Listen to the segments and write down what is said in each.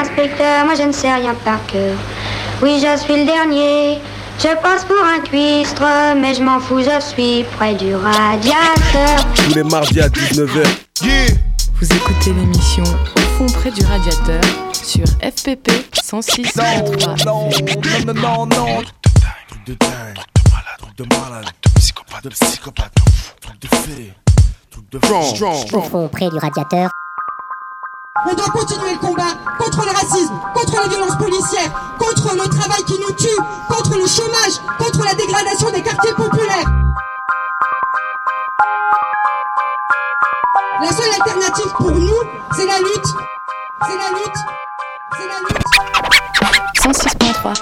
l'inspecteur, moi je ne sais rien par cœur. Oui, je suis le dernier, je passe pour un cuistre, mais je m'en fous, je suis près du radiateur. Tous les mardis à 19h. Yeah. Vous écoutez l'émission Au fond près du radiateur sur FPP 106.3. Non. Truc de dingue, truc de malade, de psychopathe, truc de fée, truc de strong. Au fond près du radiateur. On doit continuer le combat contre le racisme, contre les violences policières, contre le travail qui nous tue, contre le chômage, contre la dégradation des quartiers populaires. La seule alternative pour nous, c'est la lutte. C'est la lutte. C'est la lutte. 106.3.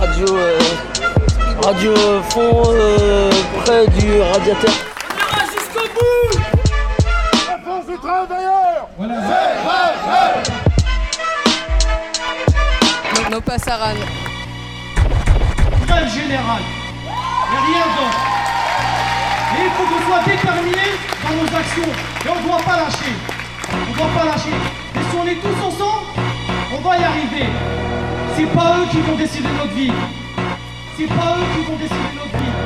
Radio fond près du radiateur. On ira jusqu'au bout. La force du travailleur. Voilà. Nos passaran. Grève générale. Et rien d'autre. Et il faut qu'on soit déterminés dans nos actions. Et on ne doit pas lâcher. On ne doit pas lâcher. Et si on est tous ensemble, on va y arriver. C'est pas eux qui vont décider notre vie. C'est pas eux qui vont décider notre vie.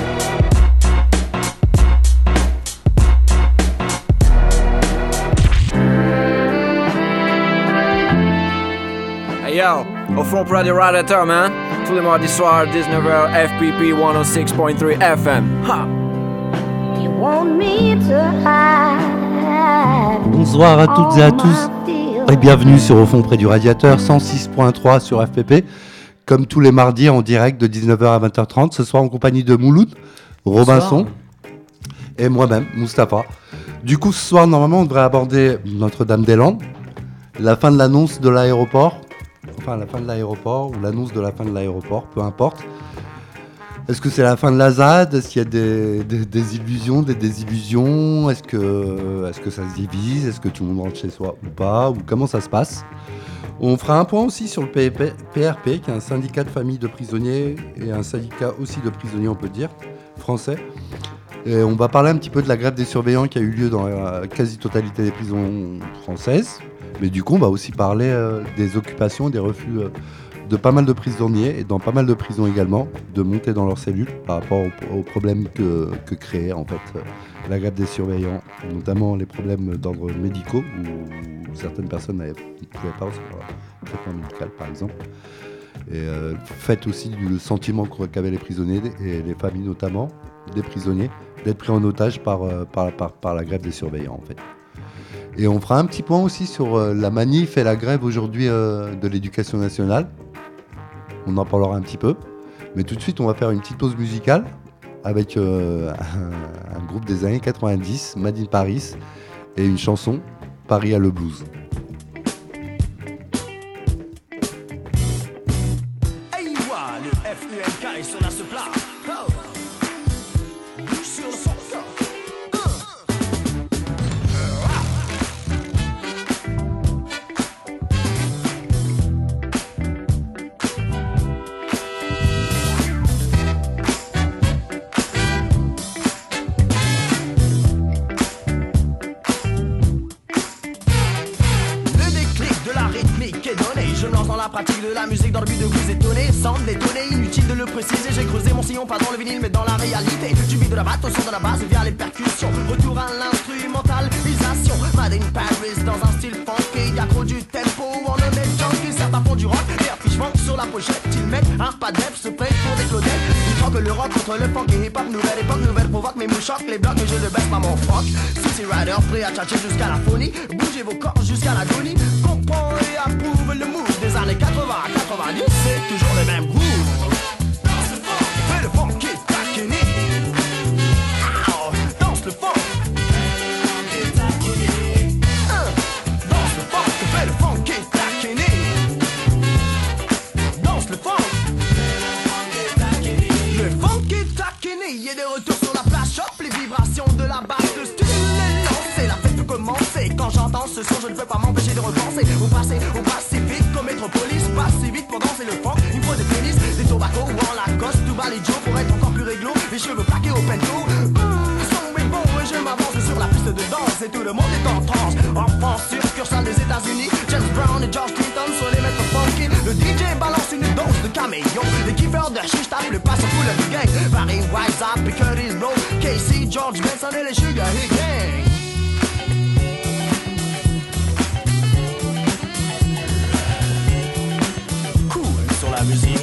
Hey yo, au fond près du radiateur, man. Tous les mardis soirs, 19h, FPP 106.3 FM. Ha! You want me to hide. Bonsoir à toutes et à tous et bienvenue sur Au fond près du radiateur 106.3 sur FPP. Comme tous les mardis en direct de 19h à 20h30, ce soir en compagnie de Mouloud, Robinson et moi-même, Mustapha. Du coup, ce soir, normalement, on devrait aborder Notre-Dame-des-Landes, la fin de l'annonce de l'aéroport, enfin la fin de l'aéroport ou l'annonce de la fin de l'aéroport, peu importe. Est-ce que c'est la fin de la ZAD? Est-ce qu'il y a des illusions, des désillusions? Est-ce que ça se divise? Est-ce que tout le monde rentre chez soi ou pas? Ou comment ça se passe? On fera un point aussi sur le PRP, qui est un syndicat de familles de prisonniers et un syndicat aussi de prisonniers, on peut dire, français. Et on va parler un petit peu de la grève des surveillants qui a eu lieu dans la quasi-totalité des prisons françaises. Mais du coup, on va aussi parler des occupations, des refus de pas mal de prisonniers et dans pas mal de prisons également, de monter dans leurs cellules par rapport aux problèmes que créait en fait la grève des surveillants, notamment les problèmes d'ordre médicaux où certaines personnes ne pouvaient pas recevoir un traitement médical par exemple. Et fait aussi du sentiment qu'avaient les prisonniers et les familles notamment des prisonniers d'être pris en otage par la grève des surveillants en fait. Et on fera un petit point aussi sur la manif et la grève aujourd'hui de l'éducation nationale. On en parlera un petit peu. Mais tout de suite, on va faire une petite pause musicale avec un groupe des années 90, Made in Paris, et une chanson, Paris a le blues. Hey, le FUNK est sur la ce plat. Bouge sur le son. Pratique de la musique dans le but de vous étonner. Sans détonner, inutile de le préciser. J'ai creusé mon sillon pas dans le vinyle mais dans la réalité. Du beat de la batte au son de la base via les percussions. Retour à l'instrumentalisation. Made in Paris dans un style funky. Accro du tempo, on en est junkie. Certains font du rock et affichent funk sur la pochette. Ils mettent un pas d'EF, se prêtent pour des claudettes. Ils troquent le rock contre le funk et hip-hop. Nouvelle époque, nouvelle provoque. Mes mots choquent les blocs et je ne baisse pas mon froc. City Rider, prêt à tchatcher jusqu'à la phonie. Bougez vos corps jusqu'à l'agonie. Comprends et approuve le move des années 80 à 90, c'est toujours le même groove. Fais le funk qui taquine. Danse le funk. Danse le funk, fais le funk qui taquine. Danse le funk. Le funk qui taquine. Il est de retour sur la place shop. Les vibrations de la basse, le style est lancé. La fête peut commencer. Quand j'entends ce son, je ne peux pas m'empêcher de repenser au passé vite comme Métropolis. Passe si vite pour danser le funk. Il faut des tennis, des tobacco ou en Lacoste. Tout bas les Joe pour être encore plus réglo. Les cheveux plaqués au pento. Le son est bon et je m'avance sur la piste. piste de danse et tout le monde est en transe. Enfant succursale des États-Unis, James Brown et George Clinton sont les maîtres funky. Le DJ balance une dose de caméléon. Les kiffeurs de chiche tapent le pas sur tout le gang. Barry Wise Up et Curtis Blow, Casey, George Benson et les Sugar Hill Gang. Cool sur la musique.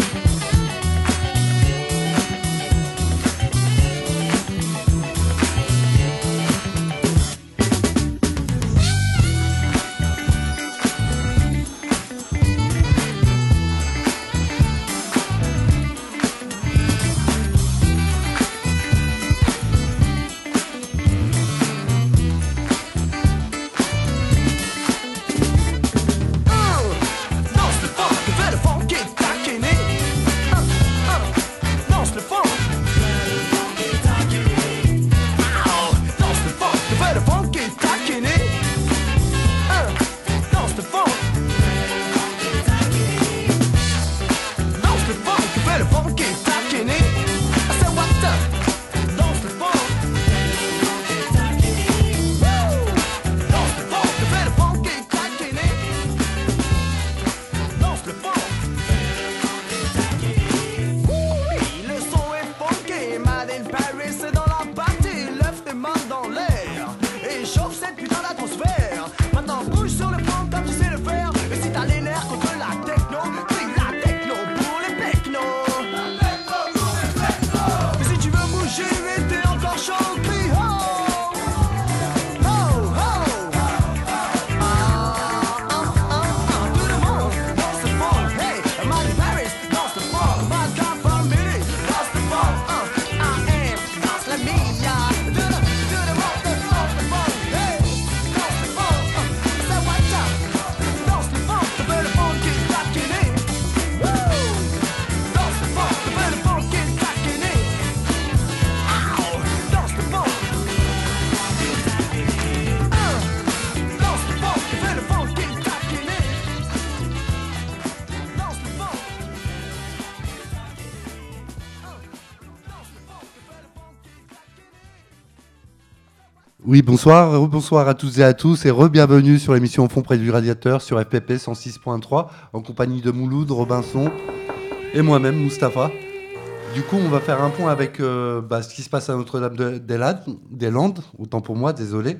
Oui, bonsoir à toutes et à tous et re-bienvenue sur l'émission Au fond près du radiateur sur FPP 106.3 en compagnie de Mouloud, Robinson et moi-même, Mustapha. Du coup, on va faire un point avec ce qui se passe à Notre-Dame-des Landes, autant pour moi, désolé.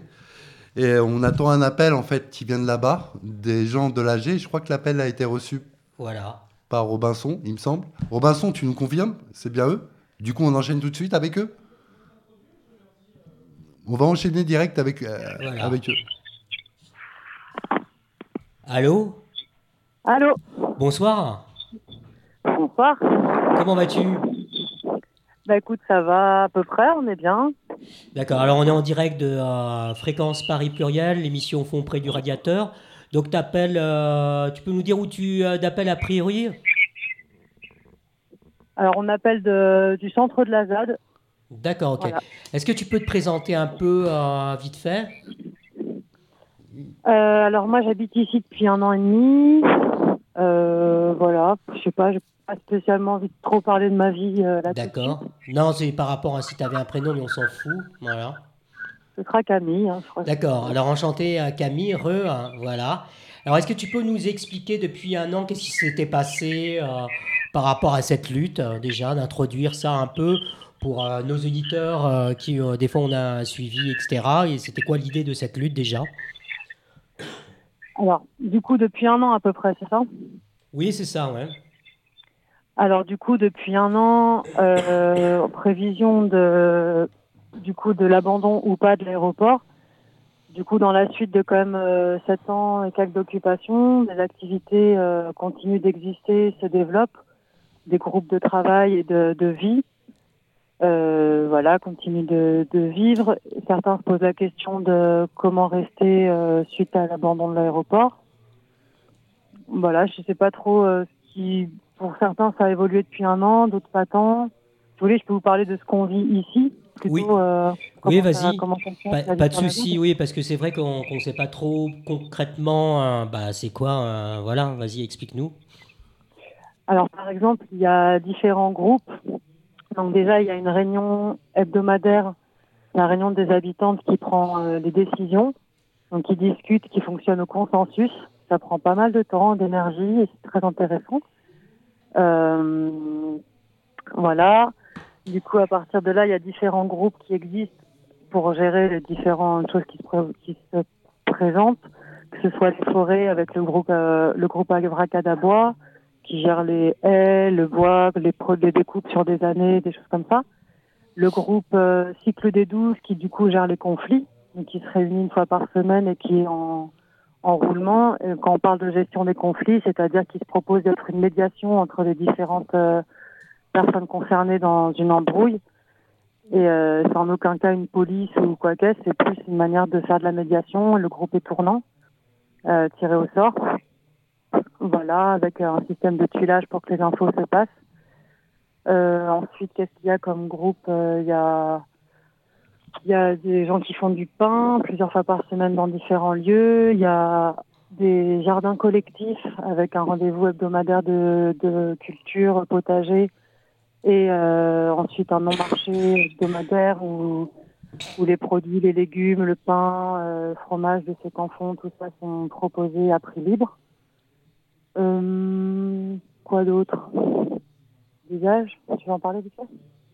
Et on attend un appel en fait qui vient de là-bas, des gens de l'AG. Je crois que l'appel a été reçu par Robinson, il me semble. Robinson, tu nous confirmes? C'est bien eux? Du coup, on enchaîne tout de suite avec eux? On va enchaîner direct avec eux. Allô? Allô? Bonsoir. Bonsoir. Comment vas-tu? Bah écoute, ça va à peu près, on est bien. D'accord, alors on est en direct de Fréquence Paris Pluriel, l'émission Fond près du radiateur. Donc t'appelles, tu peux nous dire où tu t'appelles a priori? Alors on appelle du centre de la ZAD. D'accord, ok. Voilà. Est-ce que tu peux te présenter un peu vite fait? Alors moi j'habite ici depuis 1 an et demi. Voilà, je sais pas, j'ai pas spécialement envie de trop parler de ma vie là. D'accord. Non, c'est par rapport à si tu avais un prénom, mais on s'en fout. Voilà. Ce sera Camille. Je crois. D'accord. Alors enchanté Camille, voilà. Alors est-ce que tu peux nous expliquer depuis 1 an qu'est-ce qui s'était passé par rapport à cette lutte déjà, d'introduire ça un peu pour nos auditeurs qui des fois on a suivi, etc. Et c'était quoi l'idée de cette lutte déjà? Alors, du coup, depuis 1 an à peu près, c'est ça? Oui, c'est ça, ouais. Alors, du coup, depuis 1 an, en prévision de l'abandon ou pas de l'aéroport, du coup, dans la suite de quand même 7 ans et quelques d'occupation, des activités continuent d'exister, se développent, des groupes de travail et de vie. Voilà, continuent de vivre. Certains se posent la question de comment rester suite à l'abandon de l'aéroport. Voilà, je sais pas trop si pour certains ça a évolué depuis 1 an, d'autres pas tant. Si vous voulez, je peux vous parler de ce qu'on vit ici. Plutôt, oui, vas-y. Pas de souci, oui, parce que c'est vrai qu'on ne sait pas trop concrètement. C'est quoi voilà, vas-y, explique-nous. Alors, par exemple, il y a différents groupes. Donc déjà, il y a une réunion hebdomadaire la réunion des habitantes qui prend les décisions, donc qui discute, qui fonctionne au consensus. Ça prend pas mal de temps, d'énergie et c'est très intéressant. Voilà. Du coup, à partir de là, il y a différents groupes qui existent pour gérer les différentes choses qui se présentent, que ce soit les forêts avec le groupe Abracadabois, qui gère les haies, le bois, les découpes sur des années, des choses comme ça. Le groupe Cycle des 12 qui du coup gère les conflits, donc qui se réunit une fois par semaine et qui est en roulement. Et quand on parle de gestion des conflits, c'est-à-dire qu'il se propose d'être une médiation entre les différentes personnes concernées dans une embrouille. Et c'est en aucun cas une police ou quoi qu'est-ce, c'est plus une manière de faire de la médiation. Le groupe est tournant, tiré au sort. Voilà, avec un système de tuilage pour que les infos se passent. Ensuite, qu'est-ce qu'il y a comme groupe? Il y a des gens qui font du pain plusieurs fois par semaine dans différents lieux. Il y a des jardins collectifs avec un rendez-vous hebdomadaire de culture, potager. Et ensuite un non-marché hebdomadaire où les produits, les légumes, le pain, le fromage de ceux qu'en font, tout ça sont proposés à prix libre. Quoi d'autre? D'usage, tu veux en parler vite fait?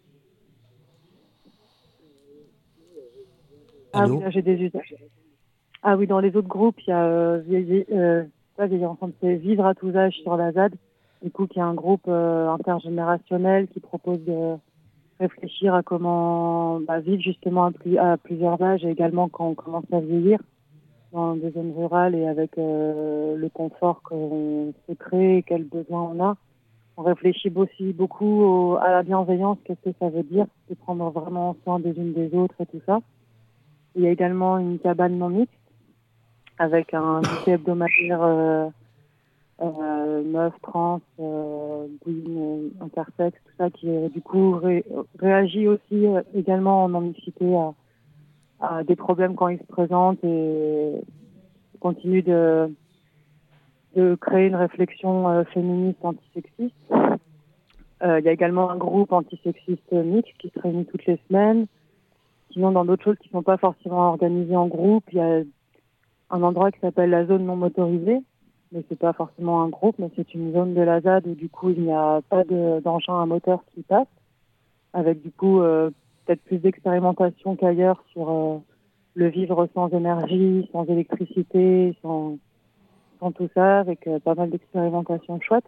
Ah oui, là j'ai des usages. Ah oui, dans les autres groupes, il y a c'est Vivre à tous âges sur la ZAD, du coup qui est un groupe intergénérationnel qui propose de réfléchir à comment vivre justement à plusieurs âges et également quand on commence à vieillir dans des zones rurales et avec le confort qu'on se crée et quels besoins on a. On réfléchit aussi beaucoup à la bienveillance, qu'est-ce que ça veut dire, de prendre vraiment soin des unes des autres et tout ça. Il y a également une cabane non mixte avec un goûter hebdomadaire meuf, trans, queen, intersexe, tout ça qui du coup réagit aussi également en non-mixité à des problèmes quand ils se présentent et continue de créer une réflexion féministe antisexiste. Il y a également un groupe antisexiste mixte qui se réunit toutes les semaines. Sinon, dans d'autres choses qui ne sont pas forcément organisées en groupe, il y a un endroit qui s'appelle la zone non motorisée, mais c'est pas forcément un groupe, mais c'est une zone de la ZAD où du coup il n'y a pas d'engin à moteur qui passe, avec du coup peut-être plus d'expérimentation qu'ailleurs sur le vivre sans énergie, sans électricité, sans tout ça, avec pas mal d'expérimentations chouettes.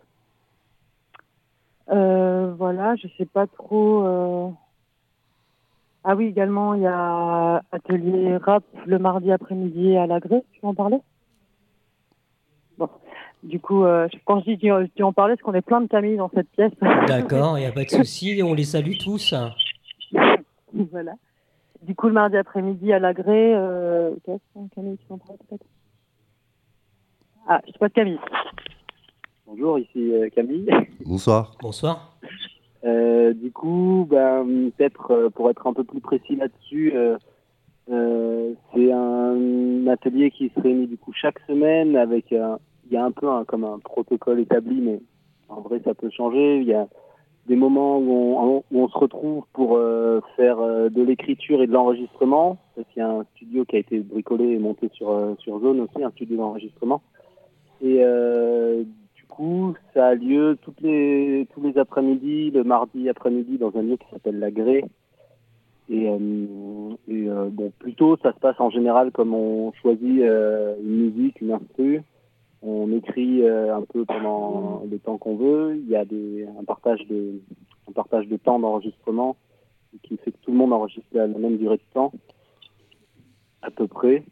Voilà, je sais pas trop. Ah oui, également, il y a atelier rap le mardi après-midi à l'Agré. Tu veux en parler? Bon, du coup, quand je dis tu en parler, c'est qu'on est plein de Camille dans cette pièce. D'accord, il n'y a pas de souci, on les salue tous. Voilà. Du coup, le mardi après-midi à l'Agré, Camille, tu veux en parler peut-être? Ah, je sais pas de Camille. Bonjour, ici Camille. Bonsoir. Bonsoir. Du coup, peut-être pour être un peu plus précis là-dessus, c'est un atelier qui se réunit du coup chaque semaine avec, il y a un peu comme un protocole établi, mais en vrai ça peut changer. Il y a des moments où on se retrouve pour faire de l'écriture et de l'enregistrement, parce qu'il y a un studio qui a été bricolé et monté sur zone aussi, un studio d'enregistrement. Et du coup, ça a lieu tous les après-midi, le mardi après-midi, dans un lieu qui s'appelle la Grée. Et bon, plutôt, ça se passe en général comme on choisit une musique, une instru. On écrit un peu pendant le temps qu'on veut. Il y a un partage de temps d'enregistrement qui fait que tout le monde enregistre la même durée de temps, à peu près.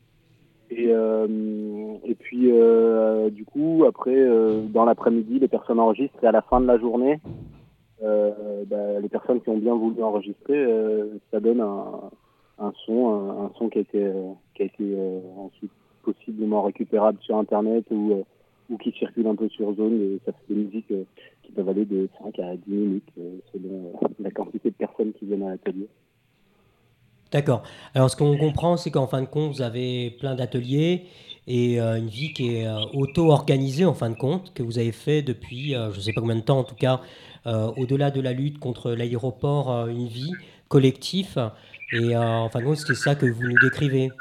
Et puis, du coup, après, dans l'après-midi, les personnes enregistrent et à la fin de la journée, les personnes qui ont bien voulu enregistrer, ça donne un son qui a été ensuite possiblement récupérable sur Internet ou qui circule un peu sur zone. Et ça fait des musiques qui peuvent aller de 5 à 10 minutes selon la quantité de personnes qui viennent à l'atelier. D'accord. Alors, ce qu'on comprend, c'est qu'en fin de compte, vous avez plein d'ateliers et une vie qui est auto-organisée, en fin de compte, que vous avez fait depuis, je ne sais pas combien de temps, en tout cas, au-delà de la lutte contre l'aéroport, une vie collectif. Et en fin de compte, c'est ça que vous nous décrivez.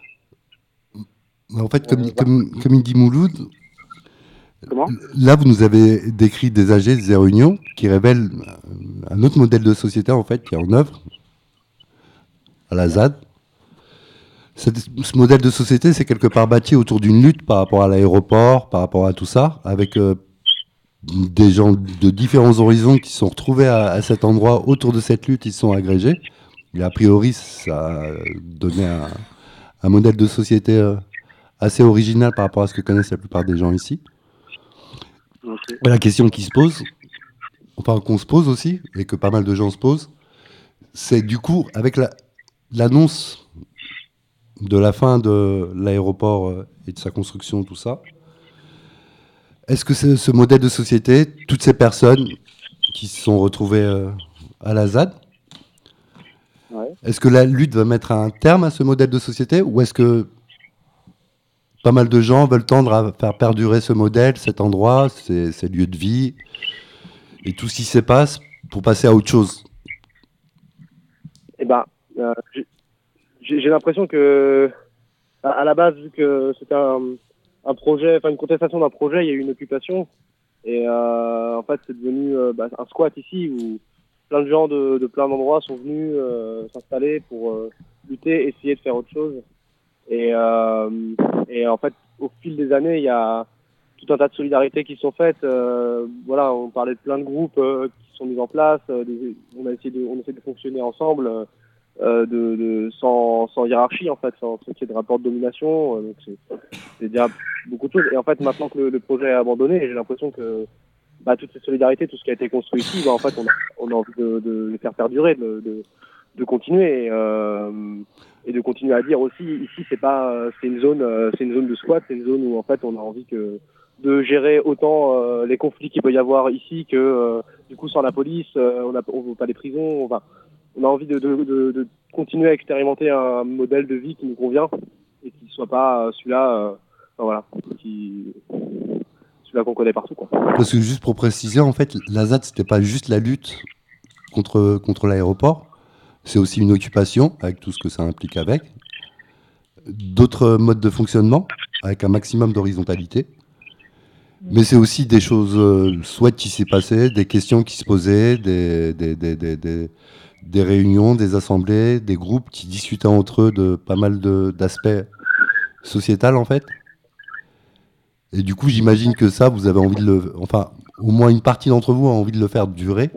En fait, comme il dit Mouloud, Comment ? là, vous nous avez décrit des AG, des réunions, qui révèlent un autre modèle de société, en fait, qui est en œuvre à la ZAD. Ce modèle de société, c'est quelque part bâti autour d'une lutte par rapport à l'aéroport, par rapport à tout ça, avec des gens de différents horizons qui se sont retrouvés à cet endroit autour de cette lutte, ils se sont agrégés. Et a priori, ça a donné un modèle de société assez original par rapport à ce que connaissent la plupart des gens ici. Okay. La question qui se pose, enfin qu'on se pose aussi, et que pas mal de gens se posent, c'est du coup, avec l'annonce de la fin de l'aéroport et de sa construction, tout ça, est-ce que c'est ce modèle de société, toutes ces personnes qui se sont retrouvées à la ZAD, est-ce que la lutte va mettre un terme à ce modèle de société, ou est-ce que pas mal de gens veulent tendre à faire perdurer ce modèle, cet endroit, ces lieux de vie, et tout ce qui se passe pour passer à autre chose? Eh ben, j'ai l'impression que, à la base, vu que c'était un projet, enfin une contestation d'un projet, il y a eu une occupation, et en fait c'est devenu un squat ici où plein de gens de plein d'endroits sont venus s'installer pour lutter, essayer de faire autre chose. Et en fait, au fil des années, il y a tout un tas de solidarités qui sont faites. Voilà, on parlait de plein de groupes qui sont mis en place. On essaie de fonctionner ensemble, sans hiérarchie en fait, sans qu'il y ait de rapport de domination. Donc c'est déjà beaucoup de choses. Et en fait, maintenant que le projet est abandonné, j'ai l'impression que toutes ces solidarités, tout ce qui a été construit ici, en fait, on a envie de les faire perdurer, de continuer. Et de continuer à dire aussi, ici c'est une zone de squat, c'est une zone où en fait on a envie de gérer autant les conflits qu'il peut y avoir ici que du coup sans la police, on veut pas les prisons, on a envie de continuer à expérimenter un modèle de vie qui nous convient et qui soit pas celui-là, celui-là qu'on connaît partout, quoi. Parce que juste pour préciser, en fait, la ZAD c'était pas juste la lutte contre l'aéroport. C'est aussi une occupation, avec tout ce que ça implique avec. D'autres modes de fonctionnement, avec un maximum d'horizontalité. Mais c'est aussi des choses soit qui s'est passé, des questions qui se posaient, des réunions, des assemblées, des groupes qui discutaient entre eux de pas mal d'aspects sociétals, en fait. Et du coup, j'imagine que ça, vous avez envie au moins une partie d'entre vous a envie de le faire durer.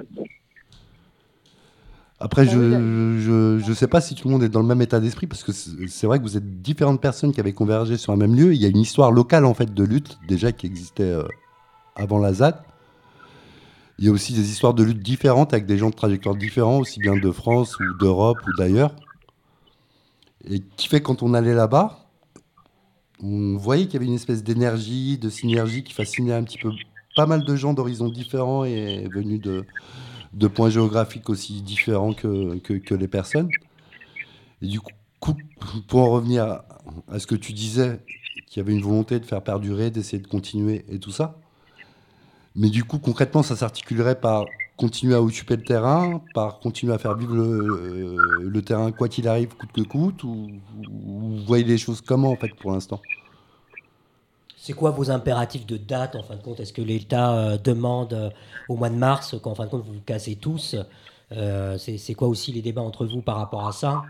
Après, je sais pas si tout le monde est dans le même état d'esprit, parce que c'est vrai que vous êtes différentes personnes qui avaient convergé sur un même lieu. Il y a une histoire locale, en fait, de lutte, déjà, qui existait avant la ZAD. Il y a aussi des histoires de lutte différentes, avec des gens de trajectoires différents, aussi bien de France ou d'Europe ou d'ailleurs. Et qui fait, quand on allait là-bas, on voyait qu'il y avait une espèce d'énergie, de synergie qui fascinait un petit peu pas mal de gens d'horizons différents et venus de points géographiques aussi différents que les personnes. Et du coup, pour en revenir à ce que tu disais, qu'il y avait une volonté de faire perdurer, d'essayer de continuer et tout ça. Mais du coup, concrètement, ça s'articulerait par continuer à occuper le terrain, par continuer à faire vivre le terrain quoi qu'il arrive, coûte que coûte, ou vous voyez les choses comment, en fait, pour l'instant? C'est quoi vos impératifs de date, en fin de compte? Est-ce que l'État demande au mois de mars, qu'en fin de compte vous vous cassez tous? C'est quoi aussi les débats entre vous par rapport à ça?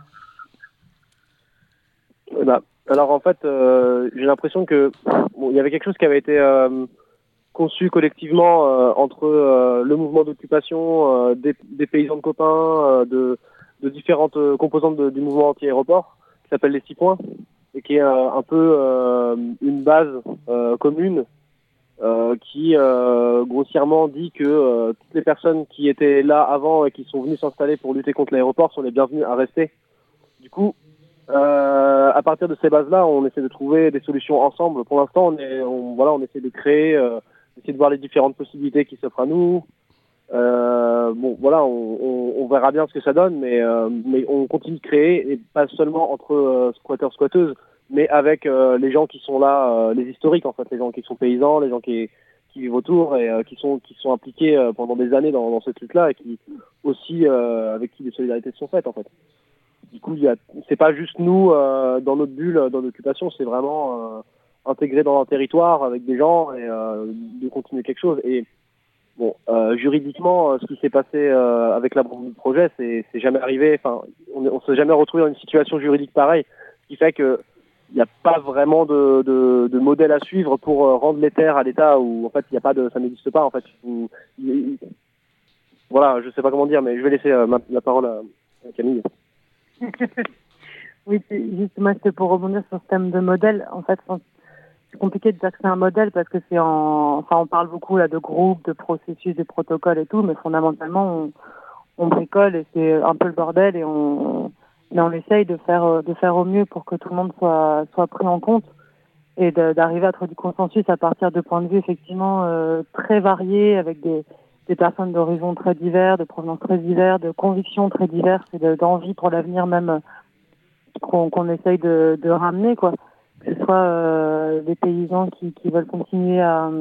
Alors en fait, j'ai l'impression que il y avait quelque chose qui avait été conçu collectivement entre le mouvement d'occupation, des paysans de copains, de différentes composantes du mouvement anti-aéroport, qui s'appelle les 6 points, et qui est un peu une base commune qui grossièrement dit que toutes les personnes qui étaient là avant et qui sont venues s'installer pour lutter contre l'aéroport sont les bienvenues à rester. Du coup, à partir de ces bases-là, on essaie de trouver des solutions ensemble. Pour l'instant, on essaie de créer, essayer de voir les différentes possibilités qui s'offrent à nous. On verra bien ce que ça donne, mais on continue de créer, et pas seulement entre squatteurs-squatteuses, mais avec les gens qui sont là, les historiques en fait, les gens qui sont paysans, les gens qui qui vivent autour et qui sont impliqués pendant des années dans cette lutte-là et qui aussi avec qui des solidarités se sont faites en fait. Du coup, c'est pas juste nous dans notre bulle, dans l'occupation, c'est vraiment intégré dans un territoire avec des gens et de continuer quelque chose. Et bon, juridiquement, ce qui s'est passé avec l'abandon du projet, c'est jamais arrivé. Enfin, on s'est jamais retrouvé dans une situation juridique pareille, ce qui fait que il n'y a pas vraiment de modèle à suivre pour rendre les terres à l'état où en fait il y a pas ça n'existe pas en fait. Voilà, je sais pas comment dire, mais je vais laisser la parole à Camille. Oui, justement, c'était pour rebondir sur ce thème de modèle. En fait, c'est compliqué de dire que c'est un modèle parce que on parle beaucoup là de groupes, de processus, de protocoles et tout, mais fondamentalement, on bricole et c'est un peu le bordel et on essaye de faire au mieux pour que tout le monde soit pris en compte et d'arriver à trouver du consensus à partir de points de vue effectivement très variés avec des personnes d'horizons très divers, de provenances très divers, de convictions très diverses et d'envie pour l'avenir même qu'on essaye de ramener quoi. Que ce soit des paysans qui veulent continuer à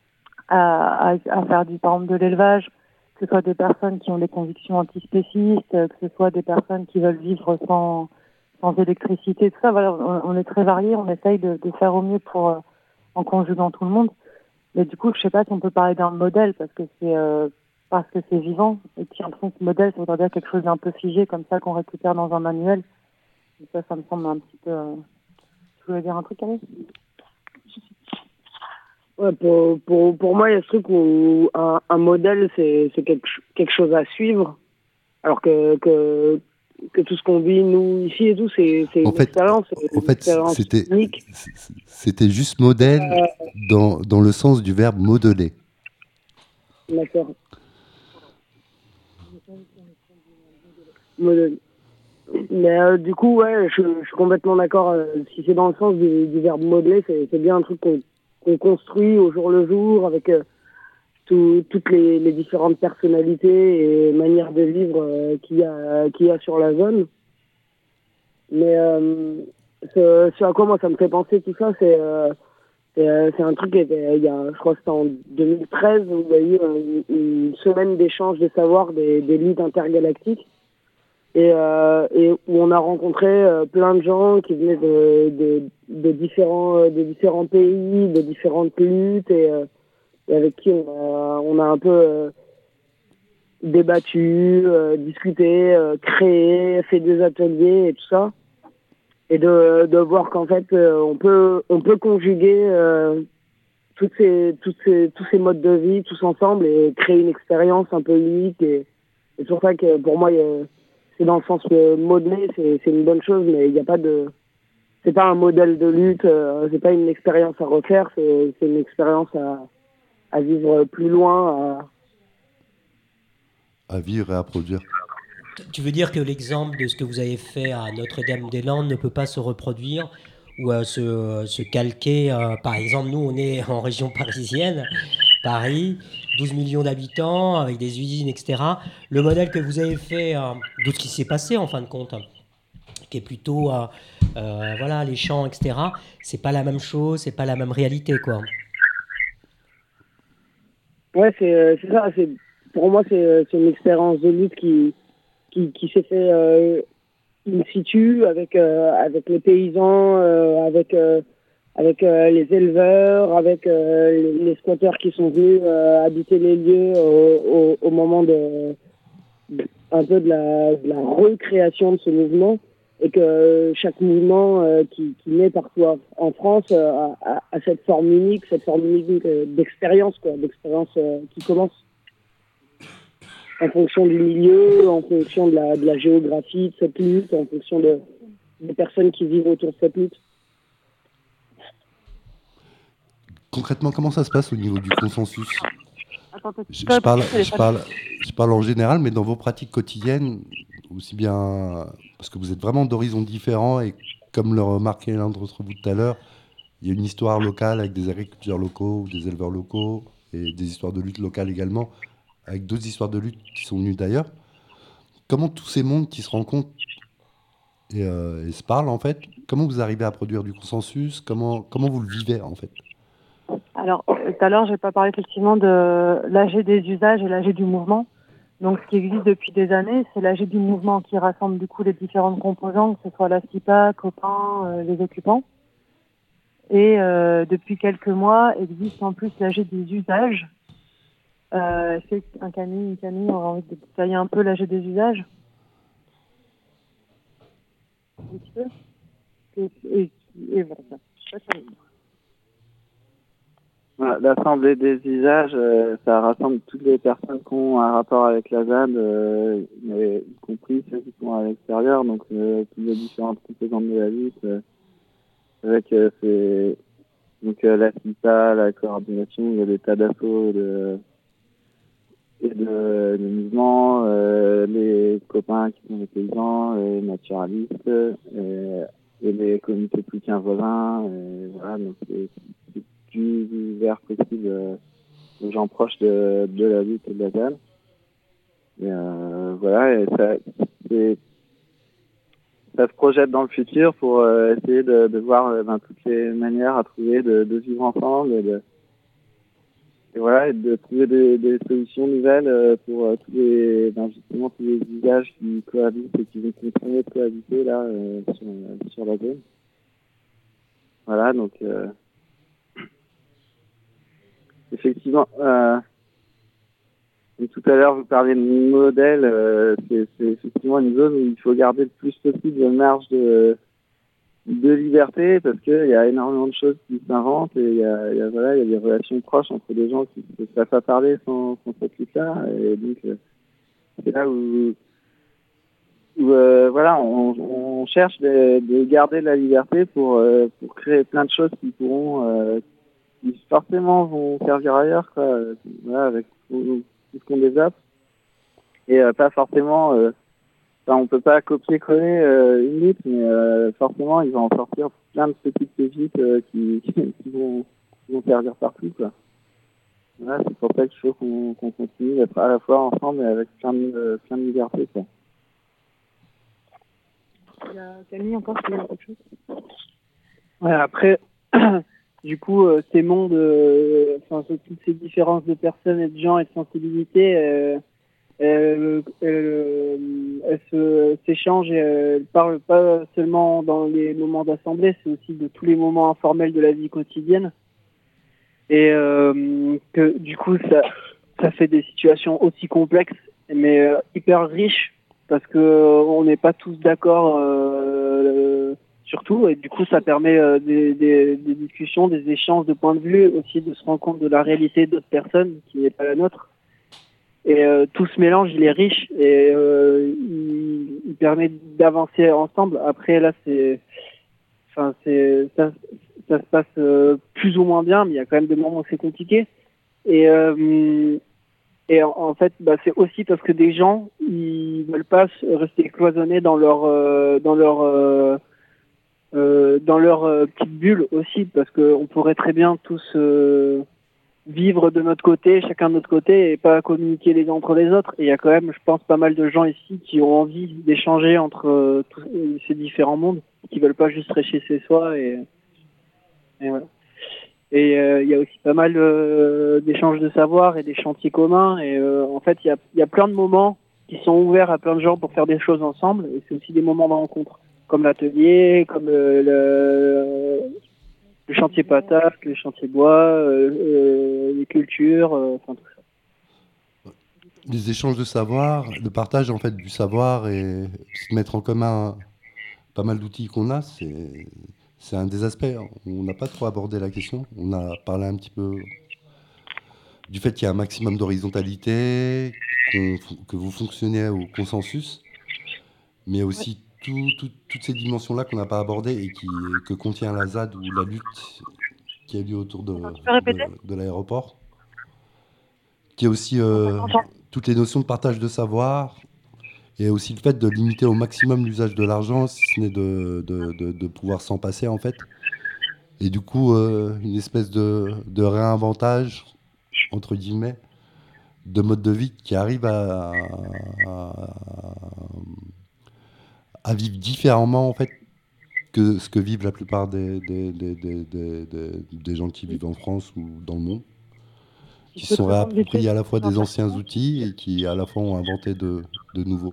faire par exemple de l'élevage, que ce soit des personnes qui ont des convictions antispécistes, que ce soit des personnes qui veulent vivre sans électricité, tout ça. Voilà, on est très variés, on essaye de faire au mieux en conjuguant tout le monde. Mais du coup, je sais pas si on peut parler d'un modèle parce que c'est vivant. Et puis, j'ai l'impression que modèle, ça voudrait dire quelque chose d'un peu figé comme ça qu'on récupère dans un manuel. Et ça me semble un petit peu. Tu voulais dire un truc, Camille ? Ouais, pour moi, il y a ce truc où un modèle, c'est quelque chose à suivre, alors que tout ce qu'on vit, nous, ici et tout, c'est une expérience. En fait, c'était juste modèle dans le sens du verbe modeler. D'accord. Modèle. Mais du coup, ouais, je suis complètement d'accord. Si c'est dans le sens du verbe modeler, c'est bien un truc qu'on construit au jour le jour avec toutes les différentes personnalités et manières de vivre qu'il y a sur la zone. Mais ce à quoi moi ça me fait penser tout ça, c'est un truc qui était, je crois que c'était en 2013 où il y a eu une semaine d'échange de savoir des luttes intergalactiques. Et où on a rencontré plein de gens qui venaient de différents pays, de différentes luttes et avec qui on a un peu débattu, discuté, créé, fait des ateliers et tout ça. Et de voir qu'en fait on peut conjuguer tous ces modes de vie tous ensemble et créer une expérience un peu unique. Et c'est pour ça que pour moi c'est dans le sens modeler, c'est une bonne chose, mais il n'y a pas c'est pas un modèle de lutte, c'est pas une expérience à refaire, c'est une expérience à vivre plus loin, à vivre et à produire. Tu veux dire que l'exemple de ce que vous avez fait à Notre-Dame-des-Landes ne peut pas se reproduire ou se calquer par exemple, nous on est en région parisienne, Paris, 12 millions d'habitants, avec des usines, etc. Le modèle que vous avez fait de ce qui s'est passé en fin de compte, qui est plutôt voilà, les champs, etc., c'est pas la même chose, c'est pas la même réalité, quoi. Ouais, c'est ça. Pour moi, c'est une expérience de lutte qui s'est fait in situ avec les paysans, avec les éleveurs, avec les squatteurs qui sont venus habiter les lieux au moment un peu de la recréation de ce mouvement, et que chaque mouvement qui naît partout en France a cette forme unique d'expérience, d'expérience qui commence en fonction du milieu, en fonction de la géographie de cette lutte, en fonction des personnes qui vivent autour de cette lutte. Concrètement, comment ça se passe au niveau du consensus ? Je parle en général, mais dans vos pratiques quotidiennes, aussi bien parce que vous êtes vraiment d'horizons différents et comme le remarquait l'un d'entre vous tout à l'heure, il y a une histoire locale avec des agriculteurs locaux, des éleveurs locaux et des histoires de lutte locales également, avec d'autres histoires de lutte qui sont venues d'ailleurs. Comment tous ces mondes qui se rencontrent et se parlent en fait, comment vous arrivez à produire du consensus ? Comment vous le vivez en fait ? Alors, tout à l'heure, j'ai pas parlé effectivement de l'AG des usages et l'AG du mouvement. Donc, ce qui existe depuis des années, c'est l'AG du mouvement qui rassemble du coup les différentes composantes, que ce soit la CIPA, copains, les occupants. Et depuis quelques mois, existe en plus l'AG des usages. C'est Camille aura envie de détailler un peu l'AG des usages. Un petit peu. Et voilà. Voilà, l'Assemblée des usages, ça rassemble toutes les personnes qui ont un rapport avec la ZAD, y compris ceux qui sont à l'extérieur, donc toutes les différentes composantes de la lutte, avec la CIPA, la coordination, il y a des tas d'assauts et de mouvements, les copains qui sont les paysans, les naturalistes, et les comités de soutien voisins, et voilà, donc c'est plus ouvert possible aux gens proches de la lutte et de la ZAD. Et voilà, et ça se projette dans le futur pour essayer de voir toutes les manières à trouver de vivre ensemble et voilà, et de trouver des solutions nouvelles pour justement tous les usages qui cohabitent et qui vont continuer de cohabiter là sur la zone. Voilà, donc effectivement, tout à l'heure vous parliez de modèle, c'est effectivement une zone où il faut garder le plus possible de marge de liberté, parce qu'il y a énormément de choses qui s'inventent et il y a des relations proches entre des gens qui ne savent pas parler sans cette lutte-là, et donc c'est là où voilà, on cherche de garder la liberté pour créer plein de choses qui pourront qui forcément vont servir ailleurs, quoi, voilà, avec tout ce qu'on développe, et pas forcément on peut pas copier-coller une lutte, mais forcément il va en sortir plein de petites pépites qui vont servir partout, quoi. Voilà, c'est pour ça qu'il faut qu'on continue d'être à la fois ensemble et avec plein de liberté, quoi. Il y a Camille encore qui a quelque chose. Ouais, après, du coup, ces mondes, toutes ces différences de personnes et de gens et de sensibilités, elles s'échangent et elles parlent pas seulement dans les moments d'assemblée, c'est aussi de tous les moments informels de la vie quotidienne. Et que du coup, ça fait des situations aussi complexes, mais hyper riches, parce que on n'est pas tous d'accord sur tout, et du coup, ça permet des discussions, des échanges de points de vue, aussi de se rendre compte de la réalité d'autres personnes qui n'est pas la nôtre. Et tout ce mélange, il est riche et il permet d'avancer ensemble. Après, là, ça se passe plus ou moins bien, mais il y a quand même des moments où c'est compliqué. Et en fait, c'est aussi parce que des gens, ils veulent pas rester cloisonnés dans leur petite bulle aussi, parce qu'on pourrait très bien tous vivre de notre côté, chacun de notre côté, et pas communiquer les uns entre les autres. Et il y a quand même, je pense, pas mal de gens ici qui ont envie d'échanger entre tous ces différents mondes, qui veulent pas juste rester chez soi, et voilà. Et il y a aussi pas mal d'échanges de savoir et des chantiers communs, et en fait il y a plein de moments qui sont ouverts à plein de gens pour faire des choses ensemble, et c'est aussi des moments de rencontre, comme l'atelier, comme le chantier patate, le chantier bois, les cultures, tout ça. Les échanges de savoir, le partage en fait du savoir et se mettre en commun pas mal d'outils qu'on a, c'est un des aspects. On n'a pas trop abordé la question. On a parlé un petit peu du fait qu'il y a un maximum d'horizontalité, que vous fonctionnez au consensus, mais aussi toutes ces dimensions-là qu'on n'a pas abordées et que contient la ZAD ou la lutte qui a lieu autour de l'aéroport. Qui est aussi toutes les notions de partage de savoir et aussi le fait de limiter au maximum l'usage de l'argent, si ce n'est de pouvoir s'en passer en fait. Et du coup, une espèce de réinventage, entre guillemets, de mode de vie qui arrive à vivre différemment en fait que ce que vivent la plupart des gens qui vivent en France ou dans le monde, qui se sont réappropriés à la fois des anciens outils et qui à la fois ont inventé de nouveaux.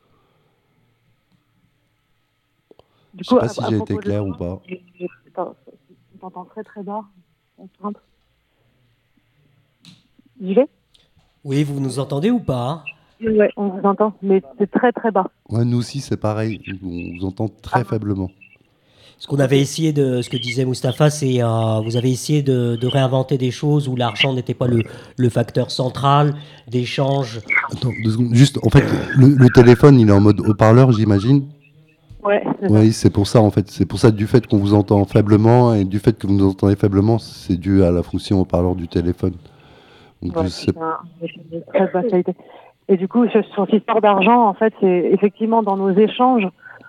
Je ne sais pas si j'ai été clair ou pas. On t'entend très très bas. J'y vais ? Oui, vous nous entendez ou pas ? Oui, on vous entend, mais c'est très très bas. Ouais, nous aussi, c'est pareil. On vous entend très faiblement. Ce qu'on avait essayé ce que disait Mustapha, c'est vous avez essayé de réinventer des choses où l'argent n'était pas le facteur central d'échange. Attends, 2 secondes. Juste, en fait, le téléphone, il est en mode haut-parleur, j'imagine. Ouais. Oui, c'est pour ça, en fait. C'est pour ça, du fait qu'on vous entend faiblement et du fait que vous nous entendez faiblement, c'est dû à la fonction haut-parleur du téléphone. Donc, ouais, c'est très basse qualité. Et du coup, sur cette histoire d'argent, en fait, c'est effectivement dans nos échanges,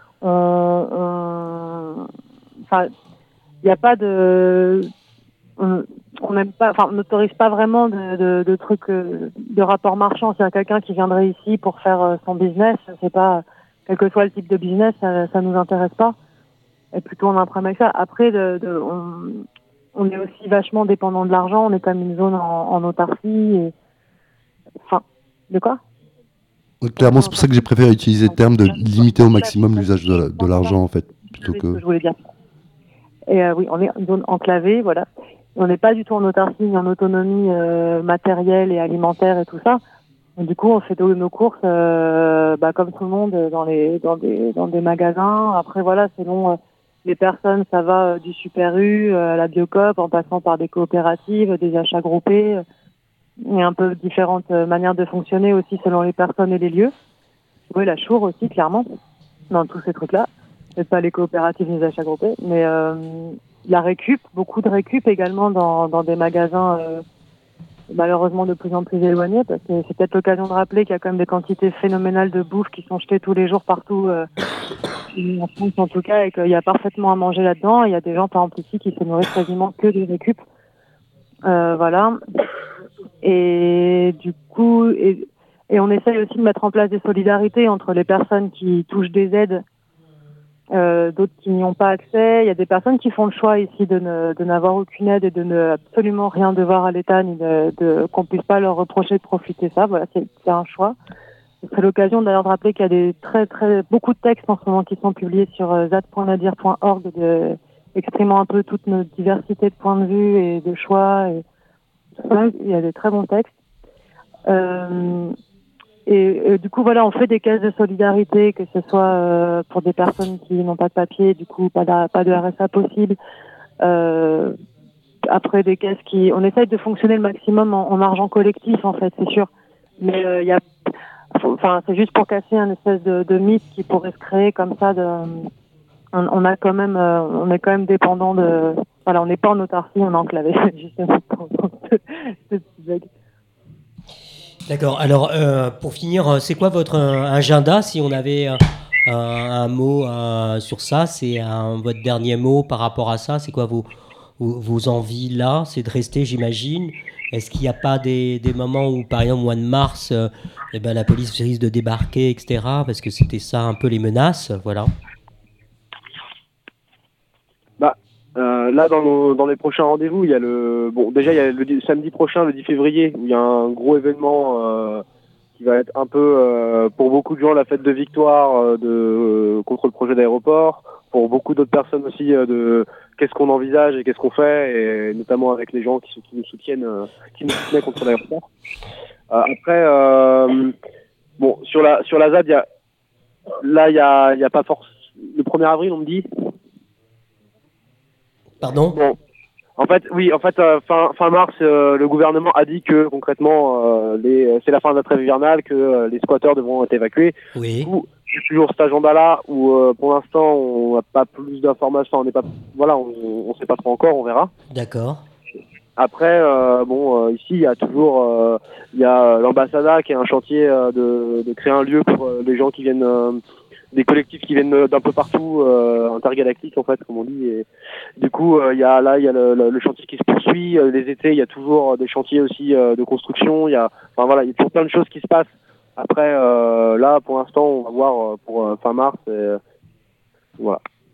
enfin, il n'y a pas de, on n'aime pas, enfin, on n'autorise pas vraiment de trucs, de rapports marchands. C'est quelqu'un qui viendrait ici pour faire son business, c'est pas, quel que soit le type de business, ça nous intéresse pas. Et plutôt on a un problème avec ça. Après, on est aussi vachement dépendant de l'argent. On est comme une zone en autarcie. Et... Enfin, de quoi ? Clairement, c'est pour ça que j'ai préféré utiliser le terme de limiter au maximum l'usage de l'argent, en fait, plutôt que... je voulais dire. Et oui, on est une zone enclavée, voilà. On n'est pas du tout en autarcie ni en autonomie matérielle et alimentaire et tout ça. Et du coup, on fait nos courses, comme tout le monde, dans des magasins. Après, voilà, selon les personnes, ça va du Super U à la Biocoop, en passant par des coopératives, des achats groupés. Il y a un peu différentes manières de fonctionner aussi selon les personnes et les lieux. Oui, la Chour aussi, clairement, dans tous ces trucs-là. Peut-être pas les coopératives ni les achats groupés, mais la récup, beaucoup de récup également dans des magasins malheureusement de plus en plus éloignés, parce que c'est peut-être l'occasion de rappeler qu'il y a quand même des quantités phénoménales de bouffe qui sont jetées tous les jours partout, en France en tout cas, et qu'il y a parfaitement à manger là-dedans. Il y a des gens, par exemple, ici, qui se nourrissent quasiment que de récup. Voilà. Et du coup, et on essaye aussi de mettre en place des solidarités entre les personnes qui touchent des aides, d'autres qui n'y ont pas accès. Il y a des personnes qui font le choix ici de n'avoir aucune aide et de ne absolument rien devoir à l'État, ni qu'on puisse pas leur reprocher de profiter de ça. Voilà, c'est un choix. C'est l'occasion d'ailleurs de rappeler qu'il y a beaucoup de textes en ce moment qui sont publiés sur zad.nadir.org exprimant un peu toute notre diversité de points de vue et de choix. Et il y a des très bons textes. Et du coup, voilà, on fait des caisses de solidarité, que ce soit pour des personnes qui n'ont pas de papier, du coup, pas de RSA possible. Après, des caisses on essaye de fonctionner le maximum en argent collectif, en fait, c'est sûr. Mais c'est juste pour casser un espèce de mythe qui pourrait se créer comme ça. On est quand même dépendant de. Voilà, on n'est pas en autarcie, on est enclavé, justement. D'accord. Alors, pour finir, c'est quoi votre agenda, si on avait un mot sur ça? C'est votre dernier mot par rapport à ça? C'est quoi vos envies là? C'est de rester, j'imagine. Est-ce qu'il n'y a pas des moments où, par exemple, au mois de mars, la police risque de débarquer, etc. Parce que c'était ça un peu les menaces, voilà. Là, dans les prochains rendez-vous, il y a le samedi prochain, le 10 février, où il y a un gros événement qui va être un peu, pour beaucoup de gens, la fête de victoire contre le projet d'aéroport. Pour beaucoup d'autres personnes aussi, de qu'est-ce qu'on envisage et qu'est-ce qu'on fait, et notamment avec les gens qui nous soutiennent, qui nous soutenaient contre l'aéroport. Après, sur la ZAD, il y a pas force. Le 1er avril, on me dit. Pardon ? Bon. En fait, fin mars, le gouvernement a dit que concrètement, c'est la fin de la trêve hivernale, que les squatteurs devront être évacués. Oui. Du coup, c'est toujours cet agenda-là où, pour l'instant, on n'a pas plus d'informations. On sait pas trop encore, on verra. D'accord. Après, ici, il y a toujours, l'ambassade qui est un chantier de créer un lieu pour les gens qui viennent. Des collectifs qui viennent d'un peu partout, intergalactiques en fait, comme on dit. Et du coup, il y a le chantier qui se poursuit. Les étés, il y a toujours des chantiers aussi de construction. Il y a toujours plein de choses qui se passent. Après, là, pour l'instant, on va voir pour fin mars. Et, voilà.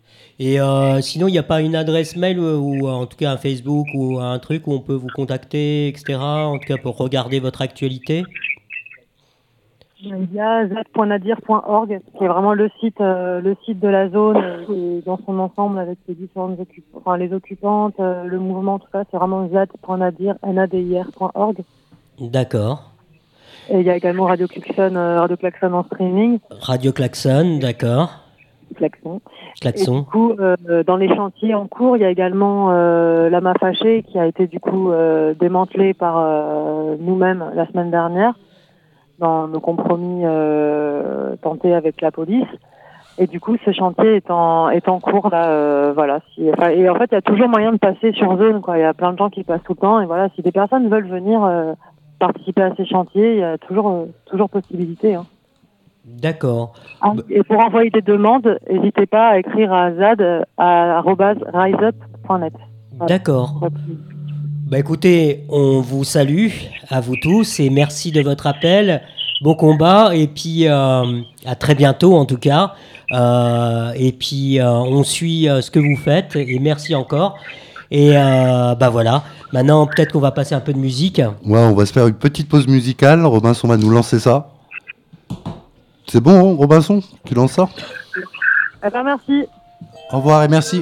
Et sinon, il n'y a pas une adresse mail ou en tout cas un Facebook ou un truc où on peut vous contacter, etc. En tout cas pour regarder votre actualité. Il y a zad.nadir.org, qui est vraiment le site de la zone dans son ensemble avec les différentes les occupantes, le mouvement, tout ça. C'est vraiment zad.nadir.org. D'accord. Et il y a également Radio Klaxon en streaming. Radio Klaxon, d'accord. Klaxon. Et du coup, dans les chantiers en cours, il y a également l'AMA Fâché qui a été du coup démantelé par nous-mêmes la semaine dernière dans nos compromis tentés avec la police. Et du coup, ce chantier est en cours là. Voilà. Et en fait, il y a toujours moyen de passer sur zone, quoi. Il y a plein de gens qui passent tout le temps. Et voilà, si des personnes veulent venir participer à ces chantiers, il y a toujours possibilité. Hein. D'accord. Et pour envoyer des demandes, n'hésitez pas à écrire à zad@riseup.net. Voilà. D'accord. Bah écoutez, on vous salue, à vous tous, et merci de votre appel. Bon combat, et puis à très bientôt en tout cas. Et puis on suit ce que vous faites, et merci encore. Et bah voilà, maintenant peut-être qu'on va passer un peu de musique. Ouais, on va se faire une petite pause musicale. Robinson va nous lancer ça. C'est bon, hein, Robinson? Tu lances ça? Eh ben merci. Au revoir et merci.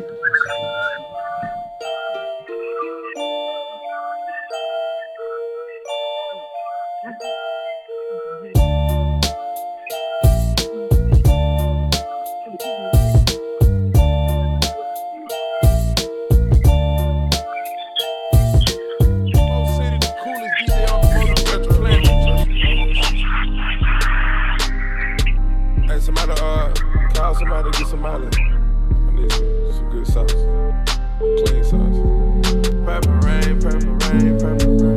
Somebody get some Miley. I need some good sauce. Clean sauce. Purple rain, purple rain, purple rain.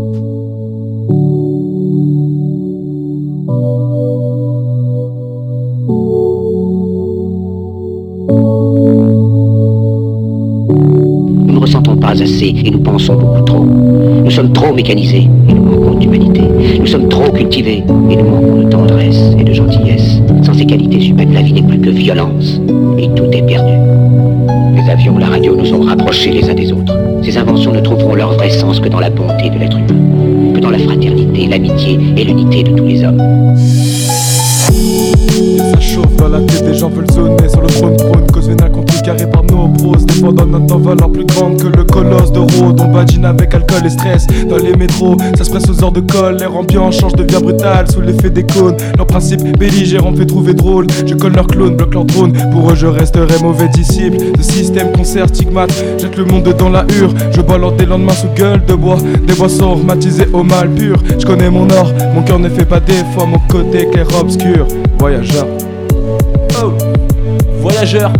Nous ne ressentons pas assez et nous pensons beaucoup trop. Nous sommes trop mécanisés et nous manquons d'humanité. Nous sommes trop cultivés et nous manquons de tendresse et de gentillesse. Sans ces qualités humaines, la vie n'est plus que violence et tout est perdu. Les avions, la radio nous ont rapprochés les uns des autres. Ces inventions ne trouveront leur vrai sens que dans la bonté de l'être humain, que dans la fraternité, l'amitié et l'unité de tous les hommes. Ça chauffe dans la tête, des gens veulent zoner sur le trône, cause vénale contrecarrée par nos bros, défendant notre valeur plus grande que le colosse de Rhodes. On badine avec alcool et stress dans les métros, ça se presse aux heures de colle, l'air ambiant change, devient brutal sous l'effet des cônes. Leur principe belligérant me fait trouver drôle, je colle leurs clones, bloque leurs drones, pour eux je resterai mauvais disciple. De système, concert, stigmate, jette le monde dans la hure, je balance des lendemains sous gueule de bois, des boissons aromatisées au mal pur. Je connais mon or, mon cœur ne fait pas d'effort, mon côté clair obscur. Voyageur. Oh, voyageur.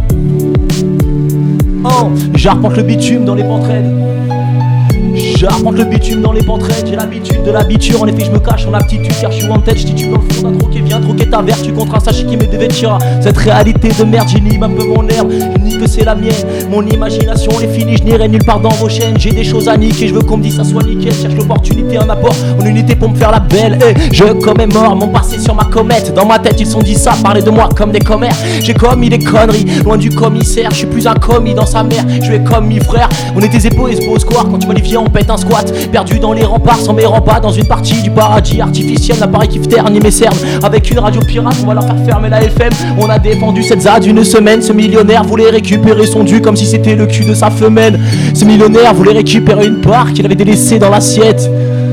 Oh, j'arpente le bitume dans les pentraines. J'arpente le bitume dans les pentraines. J'ai l'habitude de l'habitude. En effet, je me cache en aptitude car je suis en tête. Je titube dans le fond d'un troquet. Viens troquer ta vertu contre un sachet qui me dévêtira. Cette réalité de merde, j'inhibe un peu mon herbe. Je nie que c'est la mienne. Mon imagination est finie. Je n'irai nulle part dans vos chaînes. J'ai des choses à niquer. Je veux qu'on me dise ça soit nickel. Cherche l'opportunité, un apport en unité pour me faire la belle. Je commémore mon passé sur ma comète. Dans ma tête, ils sont dit ça. Parler de moi comme des commères. J'ai commis des conneries. Loin du commissaire. Je suis plus un commis dans sa mère. Je vais comme mi frère. On est des épaules et ce beau square. Quand tu m'as dit viens, on pète un squat. Perdu dans les remparts, sans mes remparts. Dans une partie du paradis artificiel. L'appareil qui ternit mes cernes. Avec une radio pirate, on va leur faire fermer la FM. On a défendu cette ZAD une semaine. Ce millionnaire voulait récupérer son dû comme si c'était le cul de sa femelle. Ce millionnaire voulait récupérer une part qu'il avait délaissée dans l'assiette.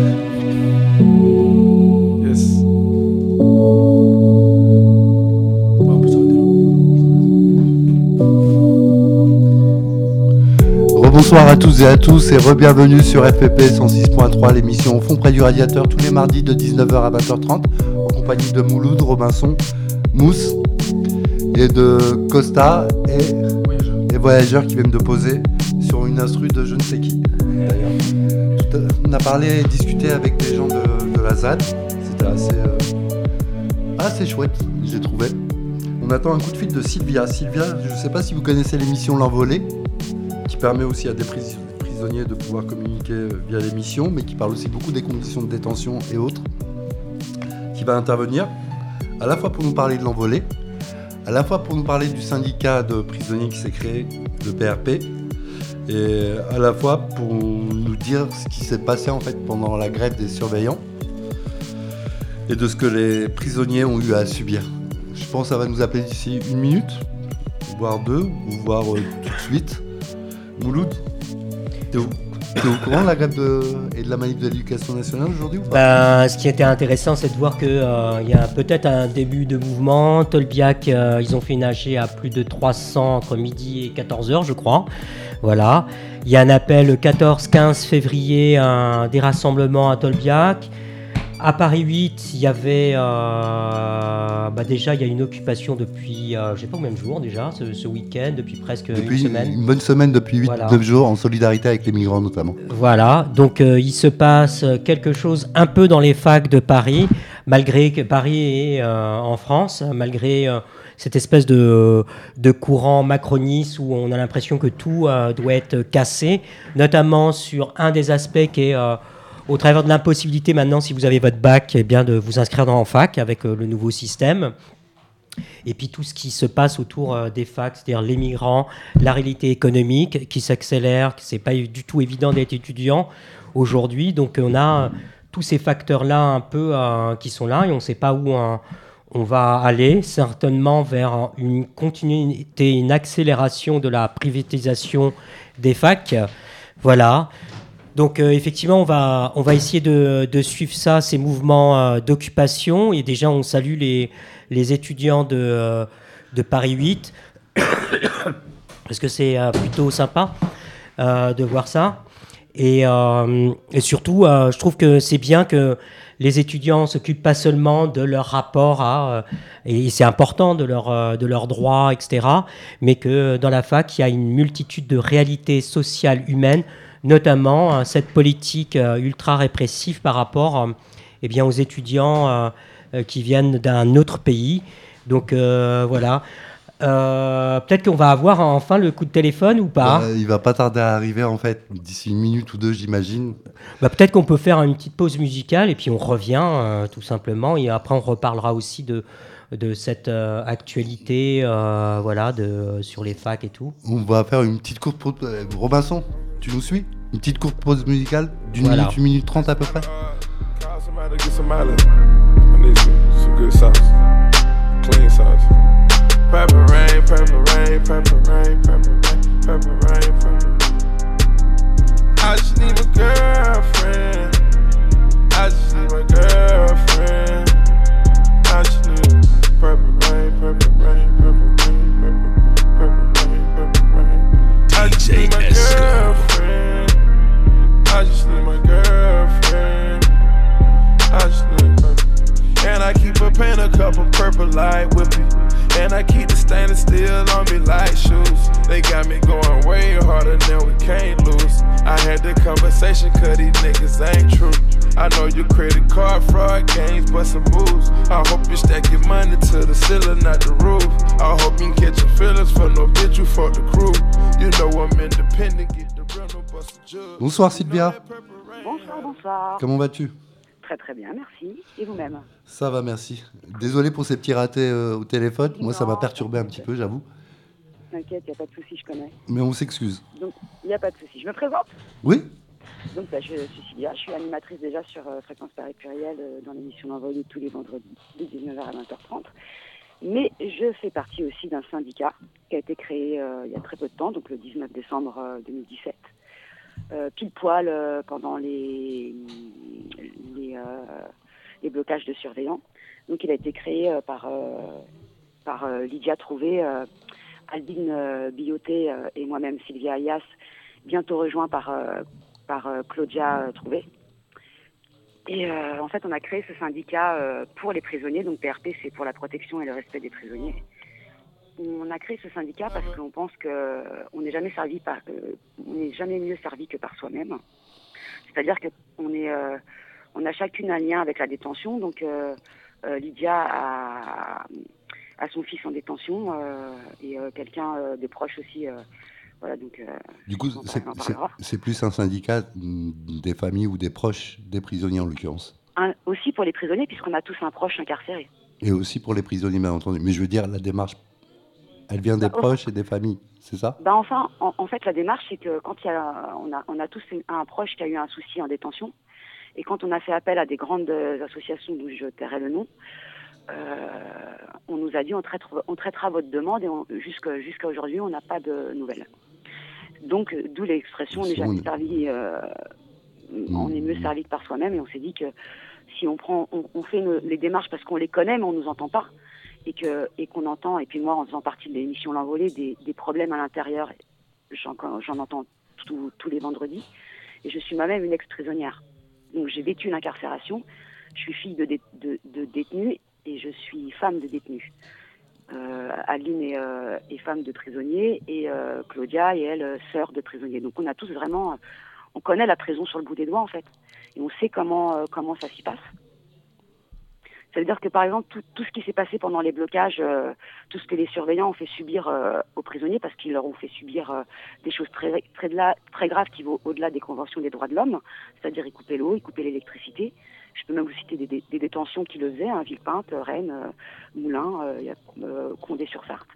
Bonsoir à tous et à tous et re-bienvenue sur FPP 106.3, l'émission Au fond près du radiateur tous les mardis de 19h à 20h30 en compagnie de Mouloud, Robinson, Mousse et de Costa et Voyageurs qui viennent de poser sur une instru de je ne sais qui. D'ailleurs, on a parlé et discuté avec des gens de la ZAD, c'était assez chouette, j'ai trouvé. On attend un coup de fil de Sylvia. Sylvia, je ne sais pas si vous connaissez l'émission L'Envolée, qui permet aussi à des prisonniers de pouvoir communiquer via l'émission, mais qui parle aussi beaucoup des conditions de détention et autres, qui va intervenir à la fois pour nous parler de L'Envolée, à la fois pour nous parler du syndicat de prisonniers qui s'est créé, le PRP, et à la fois pour nous dire ce qui s'est passé en fait pendant la grève des surveillants et de ce que les prisonniers ont eu à subir. Je pense que ça va nous appeler d'ici 1 minute, voire 2, ou voire tout de suite. Mouloud, t'es au courant de la grève et de la manif de l'éducation nationale aujourd'hui ou pas? Ce qui était intéressant, c'est de voir qu'il y a peut-être un début de mouvement. Tolbiac, ils ont fait une AG à plus de 300 entre midi et 14h, je crois. Voilà. Il y a un appel le 14-15 février, des rassemblements à Tolbiac. À Paris 8, il y avait déjà il y a une occupation depuis, je sais pas combien de jours déjà, ce week-end, depuis presque une semaine. Une bonne semaine, depuis 8-9 voilà. jours, en solidarité avec les migrants notamment. Voilà, donc il se passe quelque chose un peu dans les facs de Paris, malgré que Paris est en France, malgré cette espèce de courant macroniste où on a l'impression que tout doit être cassé, notamment sur un des aspects qui est... au travers de l'impossibilité maintenant, si vous avez votre bac, eh bien, de vous inscrire en fac avec le nouveau système. Et puis tout ce qui se passe autour des facs, c'est-à-dire les migrants, la réalité économique qui s'accélère, que c'est pas du tout évident d'être étudiant aujourd'hui. Donc on a tous ces facteurs-là un peu qui sont là et on ne sait pas où on va aller, certainement vers une continuité, une accélération de la privatisation des facs. Voilà. Donc effectivement, on va essayer de suivre ça, ces mouvements d'occupation. Et déjà, on salue les étudiants de Paris 8, parce que c'est plutôt sympa de voir ça. Et surtout, je trouve que c'est bien que les étudiants ne s'occupent pas seulement de leur rapport et c'est important, de leurs droits, etc., mais que dans la fac, il y a une multitude de réalités sociales humaines, notamment cette politique ultra répressive par rapport aux étudiants qui viennent d'un autre pays. Donc voilà. Peut-être qu'on va avoir enfin le coup de téléphone ou pas. Il va pas tarder à arriver en fait, d'ici 1 minute ou 2 j'imagine. Peut-être qu'on peut faire une petite pause musicale et puis on revient tout simplement et après on reparlera aussi de cette actualité sur les facs et tout. On va faire une petite courte pause. Robinson, tu nous suis? Une petite courte pause musicale d'une minute, 1 minute 30 à peu près. Purple rain, purple rain, purple rain, purple rain, purple rain, purple rain. I just need a girlfriend. I just need my girlfriend. I just need purple rain, purple rain, purple rain, purple rain, purple rain. I just need my girlfriend. I just need my girlfriend. I just need purple. And I keep a pen, a couple purple light with me. And I keep the stainless steel on me like shoes. They got me going way harder than we can't lose. I had the conversation cause these niggas ain't true. I know you credit card fraud games, but some moves. I hope you stack your money to the ceiling, not the roof. I hope you can catch your feelings for no bitch, you for the crew. You know I'm independent, get the real, no bust a jug. Bonsoir Sylvia. Bonsoir, bonsoir. Comment vas-tu? Très très bien, merci. Et vous-même? Ça va, merci. Désolé pour ces petits ratés au téléphone. Moi, ça m'a perturbé un petit peu, j'avoue. T'inquiète, il n'y a pas de souci, je connais. Mais on s'excuse. Donc, il n'y a pas de souci. Je me présente? Oui. Donc, je suis Sylvia, je suis animatrice déjà sur Fréquence Paris Pluriel dans l'émission L'Envoyé tous les vendredis de 19h à 20h30. Mais je fais partie aussi d'un syndicat qui a été créé il y a très peu de temps, donc le 19 décembre 2017. Pile poil pendant les blocages de surveillants. Donc il a été créé par Lydia Trouvé, Albine Billoté et moi-même Sylvia Ayas, bientôt rejoint par Claudia Trouvé. Et en fait on a créé ce syndicat pour les prisonniers, donc PRP c'est pour la protection et le respect des prisonniers. On a créé ce syndicat parce qu'on pense qu'on n'est jamais mieux servi que par soi-même. C'est-à-dire qu'on a chacune un lien avec la détention. Donc Lydia a son fils en détention et quelqu'un de proche aussi. Voilà, donc, du coup, c'est plus un syndicat des familles ou des proches des prisonniers en l'occurrence. Aussi pour les prisonniers puisqu'on a tous un proche incarcéré. Et aussi pour les prisonniers bien entendu. Mais je veux dire la démarche Elle vient des proches et des familles, c'est ça? Enfin, en fait, la démarche, c'est que quand on a tous un proche qui a eu un souci en détention, et quand on a fait appel à des grandes associations d'où je tairai le nom, on nous a dit on traitera votre demande et jusqu'à aujourd'hui, on n'a pas de nouvelles. Donc, d'où l'expression on n'est jamais servi, on est mieux servi que par soi-même, et on s'est dit que si on fait les démarches parce qu'on les connaît, mais on nous entend pas, et qu'on entend, et puis moi, en faisant partie de l'émission L'Envolée, des problèmes à l'intérieur, j'en entends tous les vendredis, et je suis moi-même une ex-prisonnière. Donc j'ai vécu l'incarcération, je suis fille de détenus et je suis femme de détenus. Adeline est femme de prisonniers et Claudia et elle, sœur de prisonniers. Donc on a tous vraiment, on connaît la prison sur le bout des doigts en fait, et on sait comment ça s'y passe. Ça veut dire que par exemple tout ce qui s'est passé pendant les blocages, tout ce que les surveillants ont fait subir aux prisonniers, parce qu'ils leur ont fait subir des choses très graves qui vont au-delà des conventions des droits de l'homme, c'est-à-dire ils coupaient l'eau, ils coupaient l'électricité. Je peux même vous citer des détentions qui le faisaient, Villepinte, Rennes, Moulins, Condé-sur-Sarthe.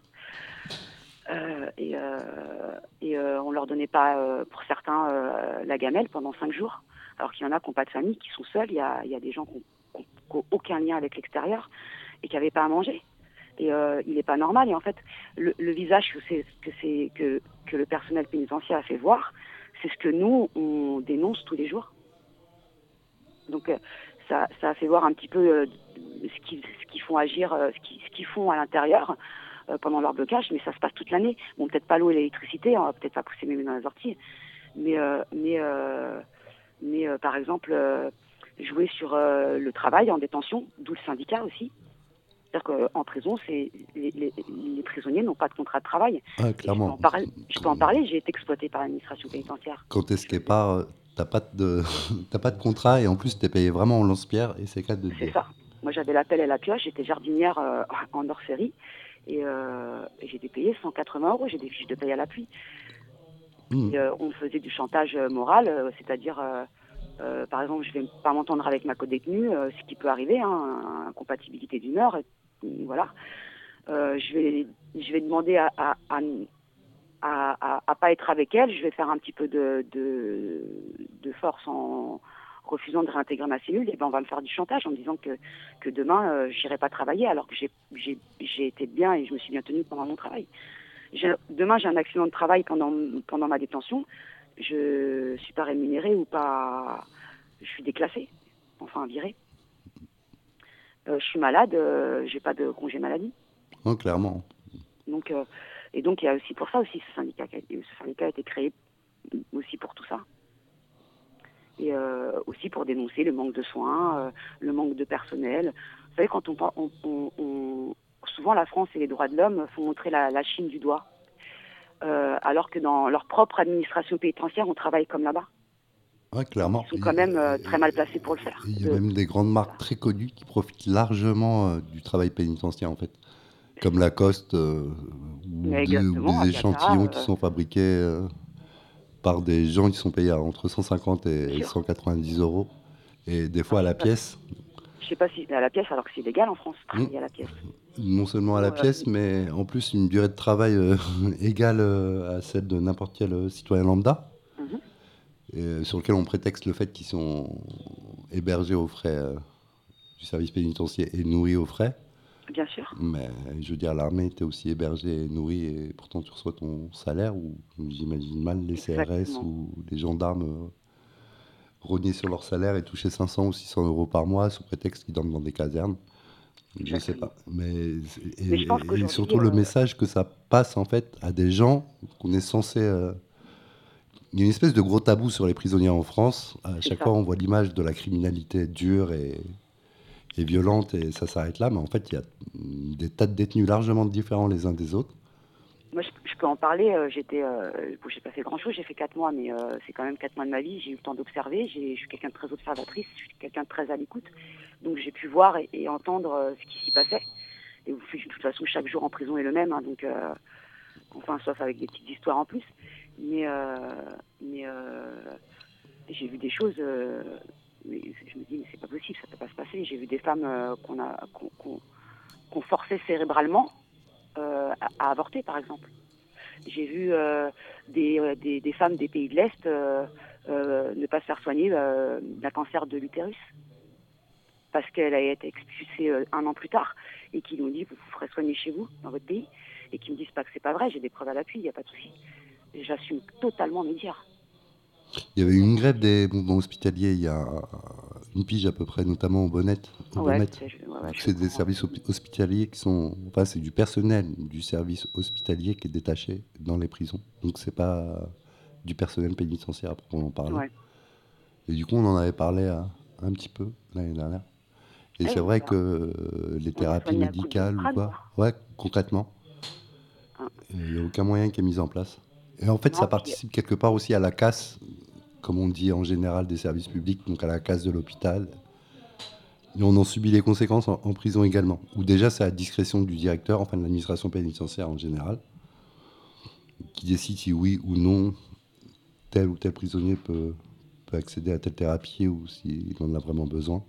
On leur donnait pas, pour certains, la gamelle pendant 5 jours, alors qu'il y en a qui n'ont pas de famille, qui sont seuls. Il y a des gens qui n'ont aucun lien avec l'extérieur et qui n'avaient pas à manger. Et il n'est pas normal. Et en fait, le visage que le personnel pénitentiaire a fait voir, c'est ce que nous, on dénonce tous les jours. Donc ça a fait voir un petit peu ce qu'ils font agir, ce qu'ils font à l'intérieur pendant leur blocage, mais ça se passe toute l'année. Bon, peut-être pas l'eau et l'électricité, on va peut-être pas pousser même dans les orties, mais par exemple, jouer sur le travail en détention, d'où le syndicat aussi. C'est-à-dire qu'en prison, les prisonniers n'ont pas de contrat de travail. Ah, clairement. Je peux en parler, j'ai été exploitée par l'administration pénitentiaire. Quand t'es sképard, t'as pas de contrat et en plus t'es payé vraiment en lance-pierre et c'est 4 de C'est ça. Moi j'avais la pelle et la pioche, j'étais jardinière en hors-série et j'étais payée 180 €, j'ai des fiches de paye à l'appui. Et, on me faisait du chantage moral, c'est-à-dire... par exemple, je vais pas m'entendre avec ma co-détenue, ce qui peut arriver, incompatibilité d'humeur, voilà. Je vais demander à pas être avec elle. Je vais faire un petit peu de force en refusant de réintégrer ma cellule. Et ben on va me faire du chantage en me disant que demain j'irai pas travailler, alors que j'ai été bien et je me suis bien tenue pendant mon travail. Demain j'ai un accident de travail pendant ma détention. Je suis pas rémunérée ou pas, je suis déclassée, enfin virée. Je suis malade, j'ai pas de congé maladie. Non, clairement. Donc il y a aussi pour ça aussi ce syndicat a été créé aussi pour tout ça. Et aussi pour dénoncer le manque de soins, le manque de personnel. Vous savez, quand souvent la France et les droits de l'homme font montrer la Chine du doigt. Alors que dans leur propre administration pénitentiaire, on travaille comme là-bas. Ouais, clairement. Ils sont quand même très mal placés pour le faire. Il y a même des grandes marques très connues qui profitent largement du travail pénitentiaire, en fait. Comme Lacoste, ou des échantillons qui sont fabriqués par des gens qui sont payés entre 150 et 190 €, et des fois à la pièce. Je sais pas si à la pièce, alors que c'est légal en France, travailler à la pièce. Non seulement à la pièce, mais en plus une durée de travail égale à celle de n'importe quel citoyen lambda, sur lequel on prétexte le fait qu'ils sont hébergés aux frais du service pénitentiaire et nourris aux frais. Bien sûr. Mais je veux dire, l'armée était aussi hébergée et nourrie, et pourtant tu reçois ton salaire, ou j'imagine mal les CRS ou les gendarmes rogner sur leur salaire et toucher 500 ou 600 € par mois sous prétexte qu'ils dorment dans des casernes. Je sais pas. Mais et surtout le message que ça passe en fait à des gens qu'on est censé... Il y a une espèce de gros tabou sur les prisonniers en France. À chaque fois on voit l'image de la criminalité dure et violente, et ça s'arrête là. Mais en fait il y a des tas de détenus largement différents les uns des autres. Moi, je peux en parler. J'ai pas fait grand-chose, j'ai fait 4 mois, mais c'est quand même 4 mois de ma vie. J'ai eu le temps d'observer. Je suis quelqu'un de très observatrice, je suis quelqu'un de très à l'écoute. Donc j'ai pu voir et entendre ce qui s'y passait. Et de toute façon, chaque jour en prison est le même, donc enfin, sauf avec des petites histoires en plus. Mais j'ai vu des choses. Mais je me dis, mais c'est pas possible, ça peut pas se passer. J'ai vu des femmes qu'on forçait cérébralement à avorter, par exemple. J'ai vu des femmes des pays de l'Est ne pas se faire soigner d'un cancer de l'utérus parce qu'elle a été expulsée 1 an plus tard et qui nous dit vous ferez soigner chez vous, dans votre pays, et qui me disent pas que c'est pas vrai, j'ai des preuves à l'appui, il n'y a pas de souci. J'assume totalement mes dires. Il y avait eu une grève des mouvements hospitaliers il y a une pige à peu près, notamment au Bonnet. C'est des services hospitaliers qui sont... Enfin, c'est du personnel du service hospitalier qui est détaché dans les prisons. Donc, c'est pas du personnel pénitentiaire à proprement parler. Ouais. Et du coup, on en avait parlé un petit peu l'année dernière. Et c'est vrai que les thérapies médicales ou quoi, ouais, concrètement, il n'y a aucun moyen qui est mis en place. Et en fait, ça participe quelque part aussi à la casse, comme on dit en général, des services publics, donc à la casse de l'hôpital. Et on en subit les conséquences en prison également. Où déjà, c'est à la discrétion du directeur, enfin de l'administration pénitentiaire en général, qui décide si oui ou non tel ou tel prisonnier peut accéder à telle thérapie ou s'il en a vraiment besoin.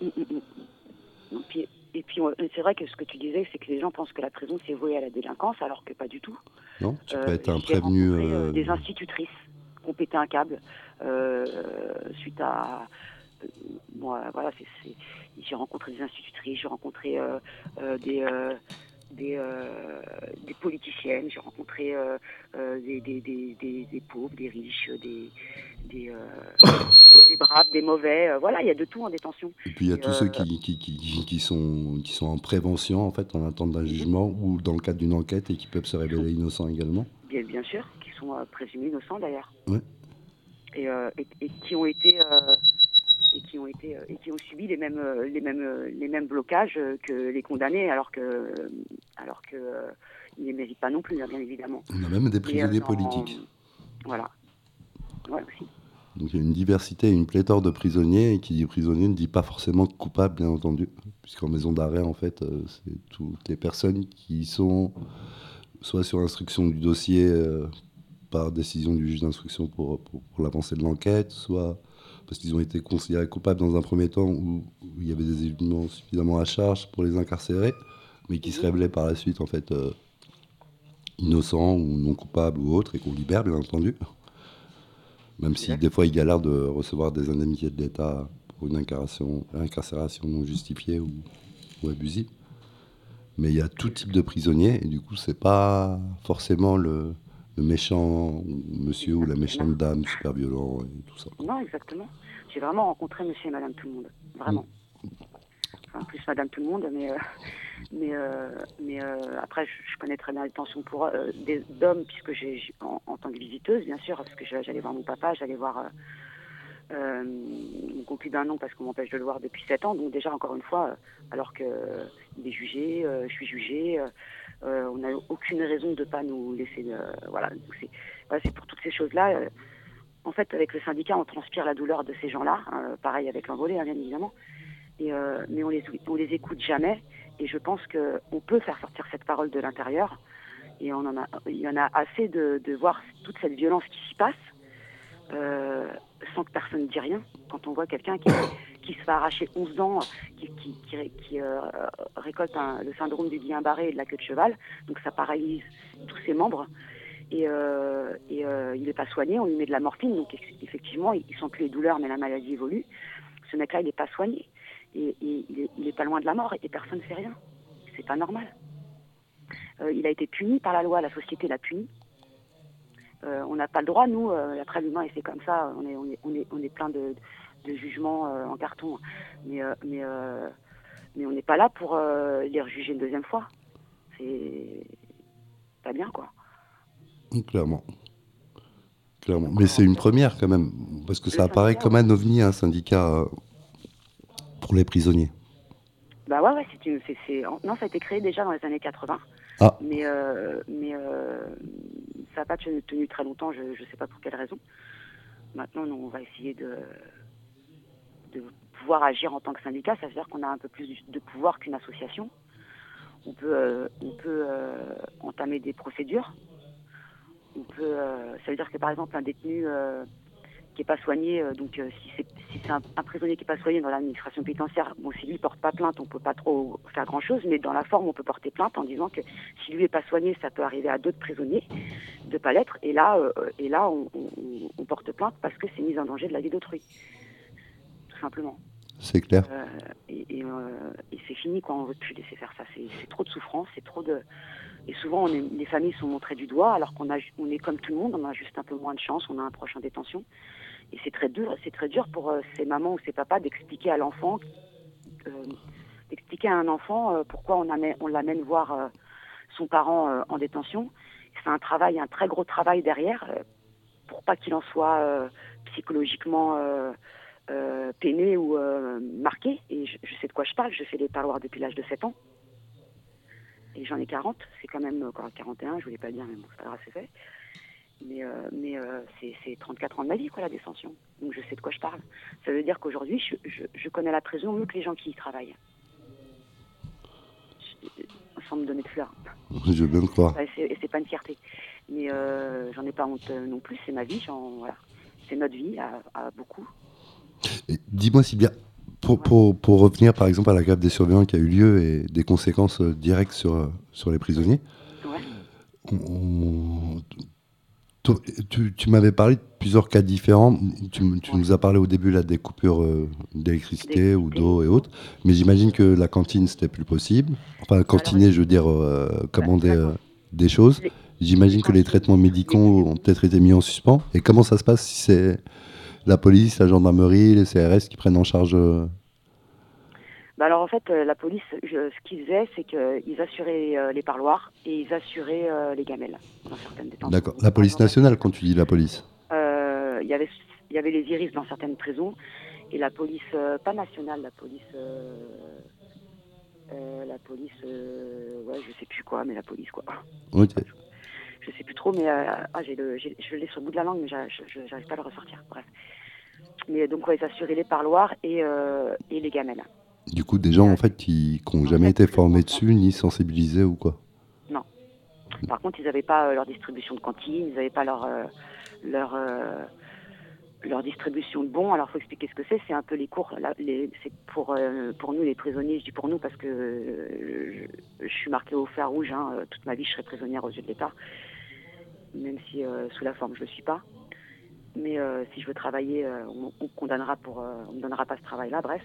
Et puis c'est vrai que ce que tu disais, c'est que les gens pensent que la prison, c'est voué à la délinquance, alors que pas du tout. Non, tu peux être un prévenu... des institutrices qui ont pété un câble suite à... voilà, j'ai rencontré des institutrices, j'ai rencontré des politiciennes, j'ai rencontré des pauvres, des riches, des braves, des mauvais. Voilà, il y a de tout en détention. Et puis il y a tous ceux qui sont en prévention, en fait, en attente d'un jugement ou dans le cadre d'une enquête et qui peuvent se révéler innocents également. Bien sûr, qui sont présumés innocents d'ailleurs. Ouais. Et qui ont été et qui ont subi les mêmes blocages que les condamnés, alors que ils ne méritent pas non plus, bien évidemment. On a même des prisonniers politiques. Voilà. Ouais, aussi. Donc il y a une diversité, une pléthore de prisonniers, et qui dit prisonnier ne dit pas forcément coupable, bien entendu, puisqu'en maison d'arrêt, en fait, c'est toutes les personnes qui sont soit sur instruction du dossier par décision du juge d'instruction pour l'avancée de l'enquête, soit parce qu'ils ont été considérés coupables dans un premier temps où il y avait des éléments suffisamment à charge pour les incarcérer, mais qui se révélaient par la suite en fait innocents ou non coupables ou autres, et qu'on libère bien entendu. Même si des fois ils galèrent de recevoir des indemnités de l'État pour une incarcération non justifiée ou abusive. Mais il y a tout type de prisonniers, et du coup c'est pas forcément le méchant monsieur ou la méchante dame super violent et tout ça. Non, exactement. J'ai vraiment rencontré monsieur et madame tout le monde. Vraiment. Enfin, plus madame tout le monde, mais après, je connais très bien les tensions pour d'hommes, puisque en tant que visiteuse, bien sûr, parce que j'allais voir mon papa, j'allais voir mon concubin non, parce qu'on m'empêche de le voir depuis 7 ans. Donc déjà, encore une fois, alors qu'il est jugé, je suis jugée, on n'a aucune raison de ne pas nous laisser... voilà, c'est pour toutes ces choses-là. En fait, avec le syndicat, on transpire la douleur de ces gens-là, pareil avec l'envolée, bien évidemment. Mais on les écoute jamais, et je pense qu'on peut faire sortir cette parole de l'intérieur, et il y en a assez de voir toute cette violence qui s'y passe sans que personne ne dise rien. Quand on voit quelqu'un qui se fait arracher 11 dents, qui récolte le syndrome du Guillain-Barré et de la queue de cheval, donc ça paralyse tous ses membres, et il n'est pas soigné, on lui met de la morphine, donc effectivement il sent plus les douleurs, mais la maladie évolue. Ce mec-là, il n'est pas soigné. Et il est pas loin de la mort et personne ne fait rien. C'est pas normal. Il a été puni par la loi, la société l'a puni. On n'a pas le droit, nous, après l'humain est fait comme ça, on est plein de jugements en carton, mais on n'est pas là pour les rejuger une deuxième fois. C'est pas bien, quoi. Clairement. Mais c'est une première quand même, parce que ça apparaît comme un ovni, un syndicat pour les prisonniers. Bah ouais, non, ça a été créé déjà dans les années 80. Ah. Mais ça n'a pas tenu très longtemps, je ne sais pas pour quelle raison. Maintenant, on va essayer de pouvoir agir en tant que syndicat. Ça veut dire qu'on a un peu plus de pouvoir qu'une association. On peut entamer des procédures. Ça veut dire que par exemple un détenu qui n'est pas soigné, donc si si c'est un prisonnier qui est pas soigné dans l'administration pénitentiaire, bon, si lui porte pas plainte, on peut pas trop faire grand-chose, mais dans la forme, on peut porter plainte en disant que si lui est pas soigné, ça peut arriver à d'autres prisonniers de pas l'être, et là, on porte plainte parce que c'est mise en danger de la vie d'autrui, tout simplement. C'est clair. Et c'est fini, quoi. On ne veut plus laisser faire ça. C'est trop de souffrance, c'est trop de. Et souvent, les familles sont montrées du doigt, alors qu'on est comme tout le monde, on a juste un peu moins de chance, on a un proche en détention. Et c'est très dur pour ces mamans ou ces papas d'expliquer à l'enfant, pourquoi on l'amène voir son parent en détention. C'est un très gros travail derrière, pour pas qu'il en soit psychologiquement peiné ou marqué. Et je sais de quoi je parle, je fais les parloirs depuis l'âge de 7 ans. Et j'en ai 40, c'est quand même encore 41, je voulais pas le dire, mais bon, c'est pas grave, c'est fait. Mais c'est 34 ans de ma vie, quoi, la détention. Donc je sais de quoi je parle. Ça veut dire qu'aujourd'hui, je connais la prison mieux que les gens qui y travaillent. Sans me donner de fleurs. Je veux bien le croire. Et c'est pas une fierté. Mais j'en ai pas honte non plus, c'est ma vie, voilà. C'est notre vie à beaucoup. Et dis-moi si bien, pour revenir par exemple à la grève des surveillants qui a eu lieu et des conséquences directes sur les prisonniers, ouais. Tu m'avais parlé de plusieurs cas différents. Tu nous as parlé au début là, des coupures d'électricité ou d'eau et autres, mais j'imagine que la cantine c'était plus possible. Enfin, cantiner, je veux dire, commander des choses. J'imagine que les traitements médicaux ont peut-être été mis en suspens. Et comment ça se passe si c'est la police, la gendarmerie, les CRS qui prennent en charge alors en fait, la police, ce qu'ils faisaient, c'est qu'ils assuraient les parloirs et ils assuraient les gamelles dans certaines détentions. D'accord. La police nationale, quand tu dis la police Il y avait les iris dans certaines prisons et la police, pas nationale, la police, ouais, je sais plus quoi, mais la police quoi. Ok. Je sais plus trop, mais je l'ai sur le bout de la langue, mais j'arrive pas à le ressortir. Bref. Mais donc, ouais, ils assuraient les parloirs et les gamelles. Du coup, des gens en fait qui n'ont jamais été formés dessus ni sensibilisés ou quoi? Non. Par contre, ils n'avaient pas leur distribution de cantine, ils n'avaient pas leur distribution de bons. Alors, il faut expliquer ce que c'est. C'est un peu les cours. C'est pour nous, les prisonniers. Je dis pour nous parce que je suis marquée au fer rouge. Toute ma vie, je serai prisonnière aux yeux de l'État. Même si sous la forme, je ne le suis pas. Mais si je veux travailler, on me condamnera on me donnera pas ce travail-là, bref.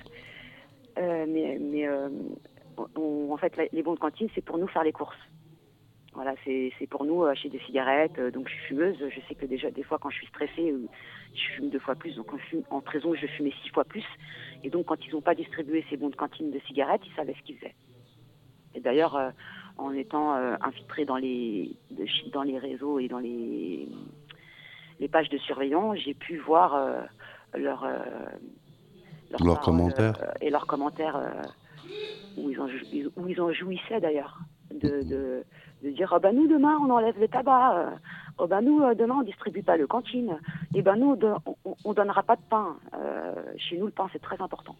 En fait, les bons de cantine, c'est pour nous faire les courses. Voilà, c'est pour nous acheter des cigarettes. Donc, je suis fumeuse. Je sais que déjà, des fois, quand je suis stressée, je fume 2 fois plus. Donc, en prison, je fumais 6 fois plus. Et donc, quand ils n'ont pas distribué ces bons de cantine de cigarettes, ils savaient ce qu'ils faisaient. Et d'ailleurs, en étant infiltrée dans les réseaux et dans les pages de surveillants, j'ai pu voir leurs commentaires et leurs commentaires où ils en jouissaient d'ailleurs de dire nous demain on enlève le tabac, nous demain on distribue pas le cantine, et nous on donnera pas de pain. Chez nous le pain c'est très important.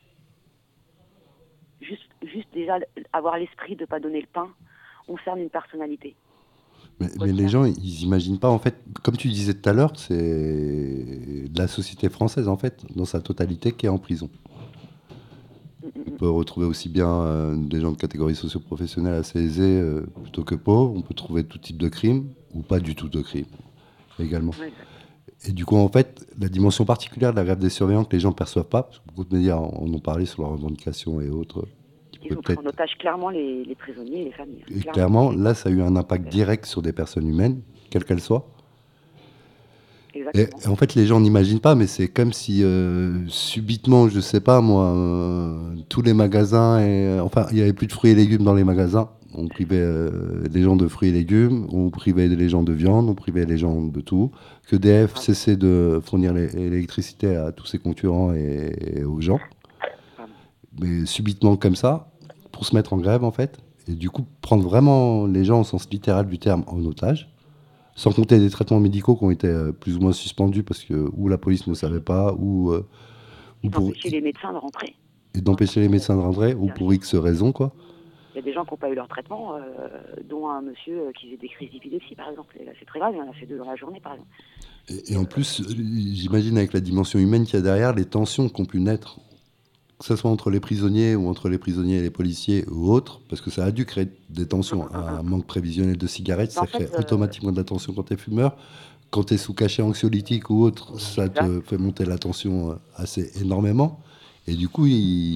Juste déjà avoir l'esprit de pas donner le pain, on cerne une personnalité. Mais les gens, ils imaginent pas, en fait, comme tu disais tout à l'heure, c'est la société française, en fait, dans sa totalité, qui est en prison. On peut retrouver aussi bien des gens de catégorie socio-professionnelle assez aisés plutôt que pauvres. On peut trouver tout type de crimes, ou pas du tout de crimes, également. Oui. Et du coup, en fait, la dimension particulière de la grève des surveillants que les gens ne perçoivent pas, parce que beaucoup de médias en ont parlé sur leurs revendications et autres. Ils ont pris en otage clairement les prisonniers et les familles. Et clairement, là, ça a eu un impact direct sur des personnes humaines, quelles qu'elles soient. Exactement. Et en fait, les gens n'imaginent pas, mais c'est comme si subitement, je sais pas moi, tous les magasins, il n'y avait plus de fruits et légumes dans les magasins. On privait les gens de fruits et légumes, on privait les gens de viande, on privait les gens de tout. Que DF cessait de fournir l'électricité à tous ses concurrents et aux gens. Mais subitement comme ça, pour se mettre en grève en fait, et du coup prendre vraiment les gens au sens littéral du terme en otage, sans compter des traitements médicaux qui ont été plus ou moins suspendus parce que ou la police ne savait pas, ou d'empêcher les médecins de rentrer. Et d'empêcher les médecins de rentrer, ou pour X raisons quoi. Il y a des gens qui n'ont pas eu leur traitement, dont un monsieur qui faisait des crises d'épilepsie, par exemple. Et là, c'est très grave, il en a fait 2 dans la journée, par exemple. Et en plus, j'imagine avec la dimension humaine qu'il y a derrière, les tensions qui ont pu naître, que ce soit entre les prisonniers ou entre les prisonniers et les policiers ou autres, parce que ça a dû créer des tensions. Un manque prévisionnel de cigarettes, ça crée automatiquement de la tension quand tu es fumeur. Quand tu es sous cachet anxiolytique ou autre, ça te fait monter la tension assez énormément. Et du coup,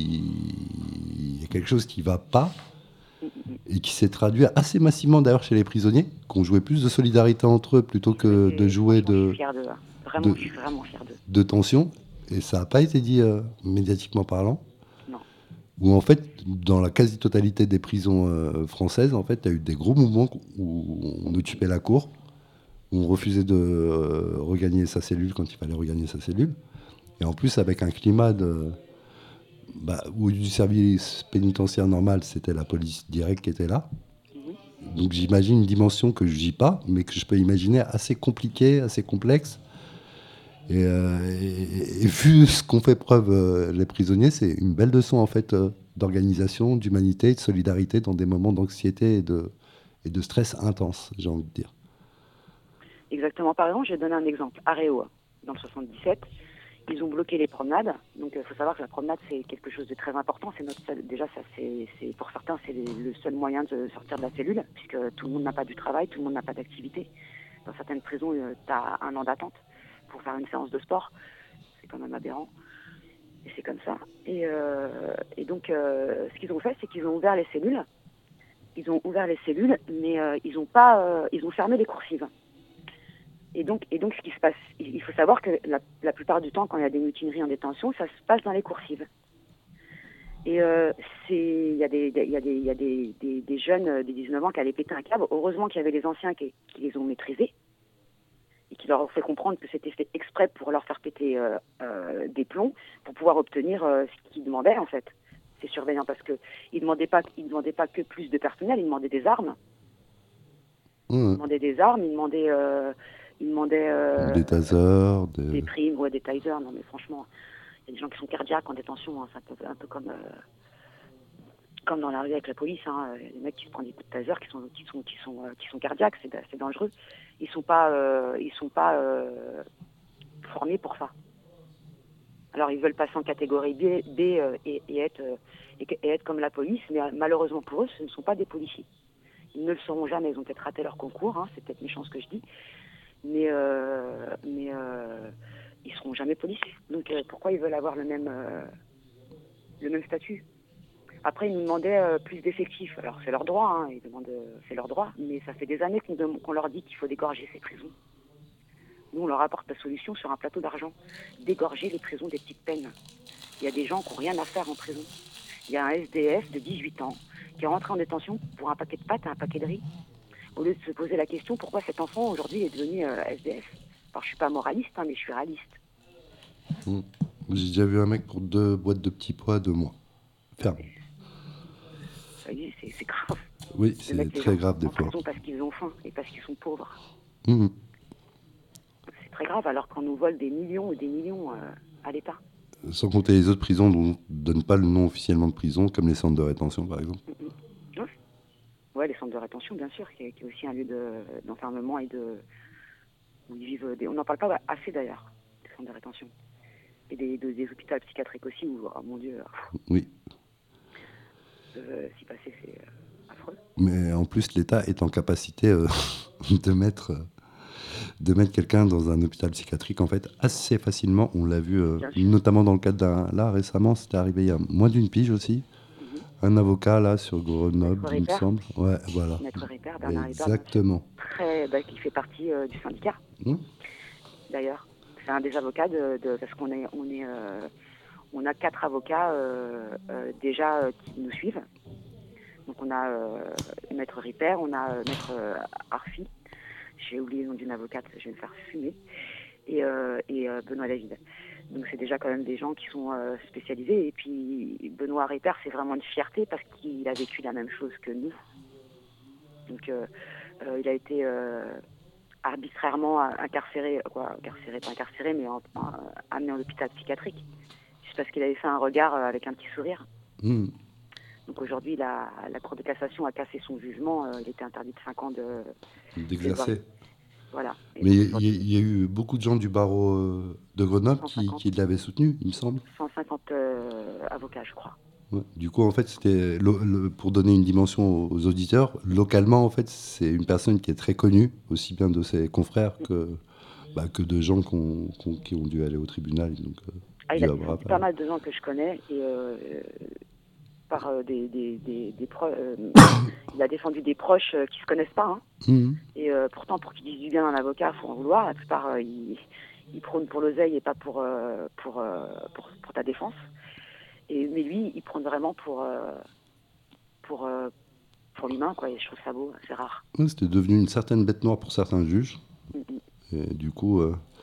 il y a quelque chose qui ne va pas et qui s'est traduit assez massivement d'ailleurs chez les prisonniers, qui ont joué plus de solidarité entre eux plutôt que de jouer Je suis fière d'eux. Vraiment, je suis vraiment fière d'eux. de tension. Et ça n'a pas été dit médiatiquement parlant. Non. Où en fait, dans la quasi-totalité des prisons françaises, en fait, il y a eu des gros mouvements où on occupait la cour, où on refusait de regagner sa cellule quand il fallait regagner sa cellule. Et en plus, avec un climat où du service pénitentiaire normal, c'était la police directe qui était là. Donc j'imagine une dimension que je vis pas, mais que je peux imaginer assez compliquée, assez complexe. Et vu ce qu'ont fait preuve les prisonniers, c'est une belle leçon en fait d'organisation, d'humanité, de solidarité dans des moments d'anxiété et de stress intense, j'ai envie de dire. Exactement. Par exemple, je vais donner un exemple. À Réau, dans le 77, ils ont bloqué les promenades. Donc, il faut savoir que la promenade, c'est quelque chose de très important. Déjà, ça, c'est pour certains, c'est le seul moyen de sortir de la cellule, puisque tout le monde n'a pas du travail, tout le monde n'a pas d'activité. Dans certaines prisons, tu as 1 an d'attente pour faire une séance de sport. C'est quand même aberrant. Et c'est comme ça. Et donc, ce qu'ils ont fait, c'est qu'ils ont ouvert les cellules. Ils ont ouvert les cellules, mais ils ont fermé les coursives. Et donc, ce qui se passe, il faut savoir que la plupart du temps, quand il y a des mutineries en détention, ça se passe dans les coursives. Et il y a des jeunes de 19 ans qui allaient péter un câble. Heureusement qu'il y avait les anciens qui les ont maîtrisés et qui leur ont fait comprendre que c'était fait exprès pour leur faire péter des plombs pour pouvoir obtenir ce qu'ils demandaient en fait. Ces surveillants, parce qu'ils demandaient pas que plus de personnel, ils demandaient des armes. Ils demandaient des armes, ils demandaient des tasers, des primes, des tasers. Non mais franchement, il y a des gens qui sont cardiaques en détention, hein. C'est un peu comme dans la rue avec la police, hein. Les mecs qui se prennent des coups de taser qui sont cardiaques, c'est dangereux. Ils sont pas formés pour ça. Alors ils veulent passer en catégorie B et être comme la police, mais malheureusement pour eux, ce ne sont pas des policiers. Ils ne le seront jamais, ils ont peut-être raté leur concours, hein, c'est peut-être méchant ce que je dis, mais ils seront jamais policiers. Donc pourquoi ils veulent avoir le même statut? Après, ils nous demandaient plus d'effectifs. Alors c'est leur droit, hein, c'est leur droit, mais ça fait des années qu'on leur dit qu'il faut dégorger ces prisons. Nous, on leur apporte la solution sur un plateau d'argent. Dégorger les prisons des petites peines. Il y a des gens qui n'ont rien à faire en prison. Il y a un SDF de 18 ans qui est rentré en détention pour un paquet de pâtes et un paquet de riz. Au lieu de se poser la question pourquoi cet enfant aujourd'hui est devenu SDF. Alors je suis pas moraliste, hein, mais je suis réaliste. J'ai déjà vu un mec pour 2 boîtes de petits pois 2 mois. Ferme. C'est grave. Oui, c'est très grave des fois. Parce qu'ils ont faim et parce qu'ils sont pauvres. Mmh. C'est très grave alors qu'on nous vole des millions et des millions à l'État. Sans compter les autres prisons dont on ne donne pas le nom officiellement de prison, comme les centres de rétention par exemple. Ouais, les centres de rétention, bien sûr, qui est aussi un lieu d'enfermement et où ils vivent. On n'en parle pas assez d'ailleurs, des centres de rétention. Et des hôpitaux psychiatriques aussi, où, oh mon Dieu. Oui. S'y passer, c'est affreux. Mais en plus, l'État est en capacité de mettre quelqu'un dans un hôpital psychiatrique, en fait, assez facilement. On l'a vu, notamment dans le cadre là, récemment, c'était arrivé il y a moins d'1 pige aussi. Un avocat, là, sur Grenoble, il me semble. Ouais, voilà. Maître Ripert, Bernard Ripert. Exactement. Qui fait partie du syndicat, d'ailleurs. C'est un des avocats parce qu'on a 4 avocats déjà qui nous suivent. Donc on a Maître Ripert, on a Maître Arfi, j'ai oublié le nom d'une avocate, je vais me faire fumer, et Benoît David. Donc c'est déjà quand même des gens qui sont spécialisés. Et puis Benoît Ripert, c'est vraiment une fierté parce qu'il a vécu la même chose que nous. Donc il a été arbitrairement incarcéré, pas incarcéré, mais amené en hôpital psychiatrique. Juste parce qu'il avait fait un regard avec un petit sourire. Donc aujourd'hui, la Cour de cassation a cassé son jugement. Il était interdit de 5 ans d'exercer. Voilà. Mais il y a eu beaucoup de gens du barreau de Grenoble qui l'avaient soutenu, il me semble. 150 avocats, je crois. Ouais. Du coup, en fait, c'était pour donner une dimension aux auditeurs, localement, en fait, c'est une personne qui est très connue, aussi bien de ses confrères que de gens qui ont dû aller au tribunal. Donc, il a défendu pas mal de gens que je connais et par des proches. Il a défendu des proches qui se connaissent pas. Et pourtant, pour qu'ils disent du bien d'un avocat, il faut en vouloir. La plupart, ils prônent pour l'oseille et pas pour ta défense. Mais lui, il prône vraiment pour l'humain, quoi. Et je trouve ça beau, c'est rare. Ouais, c'était devenu une certaine bête noire pour certains juges. Et du coup,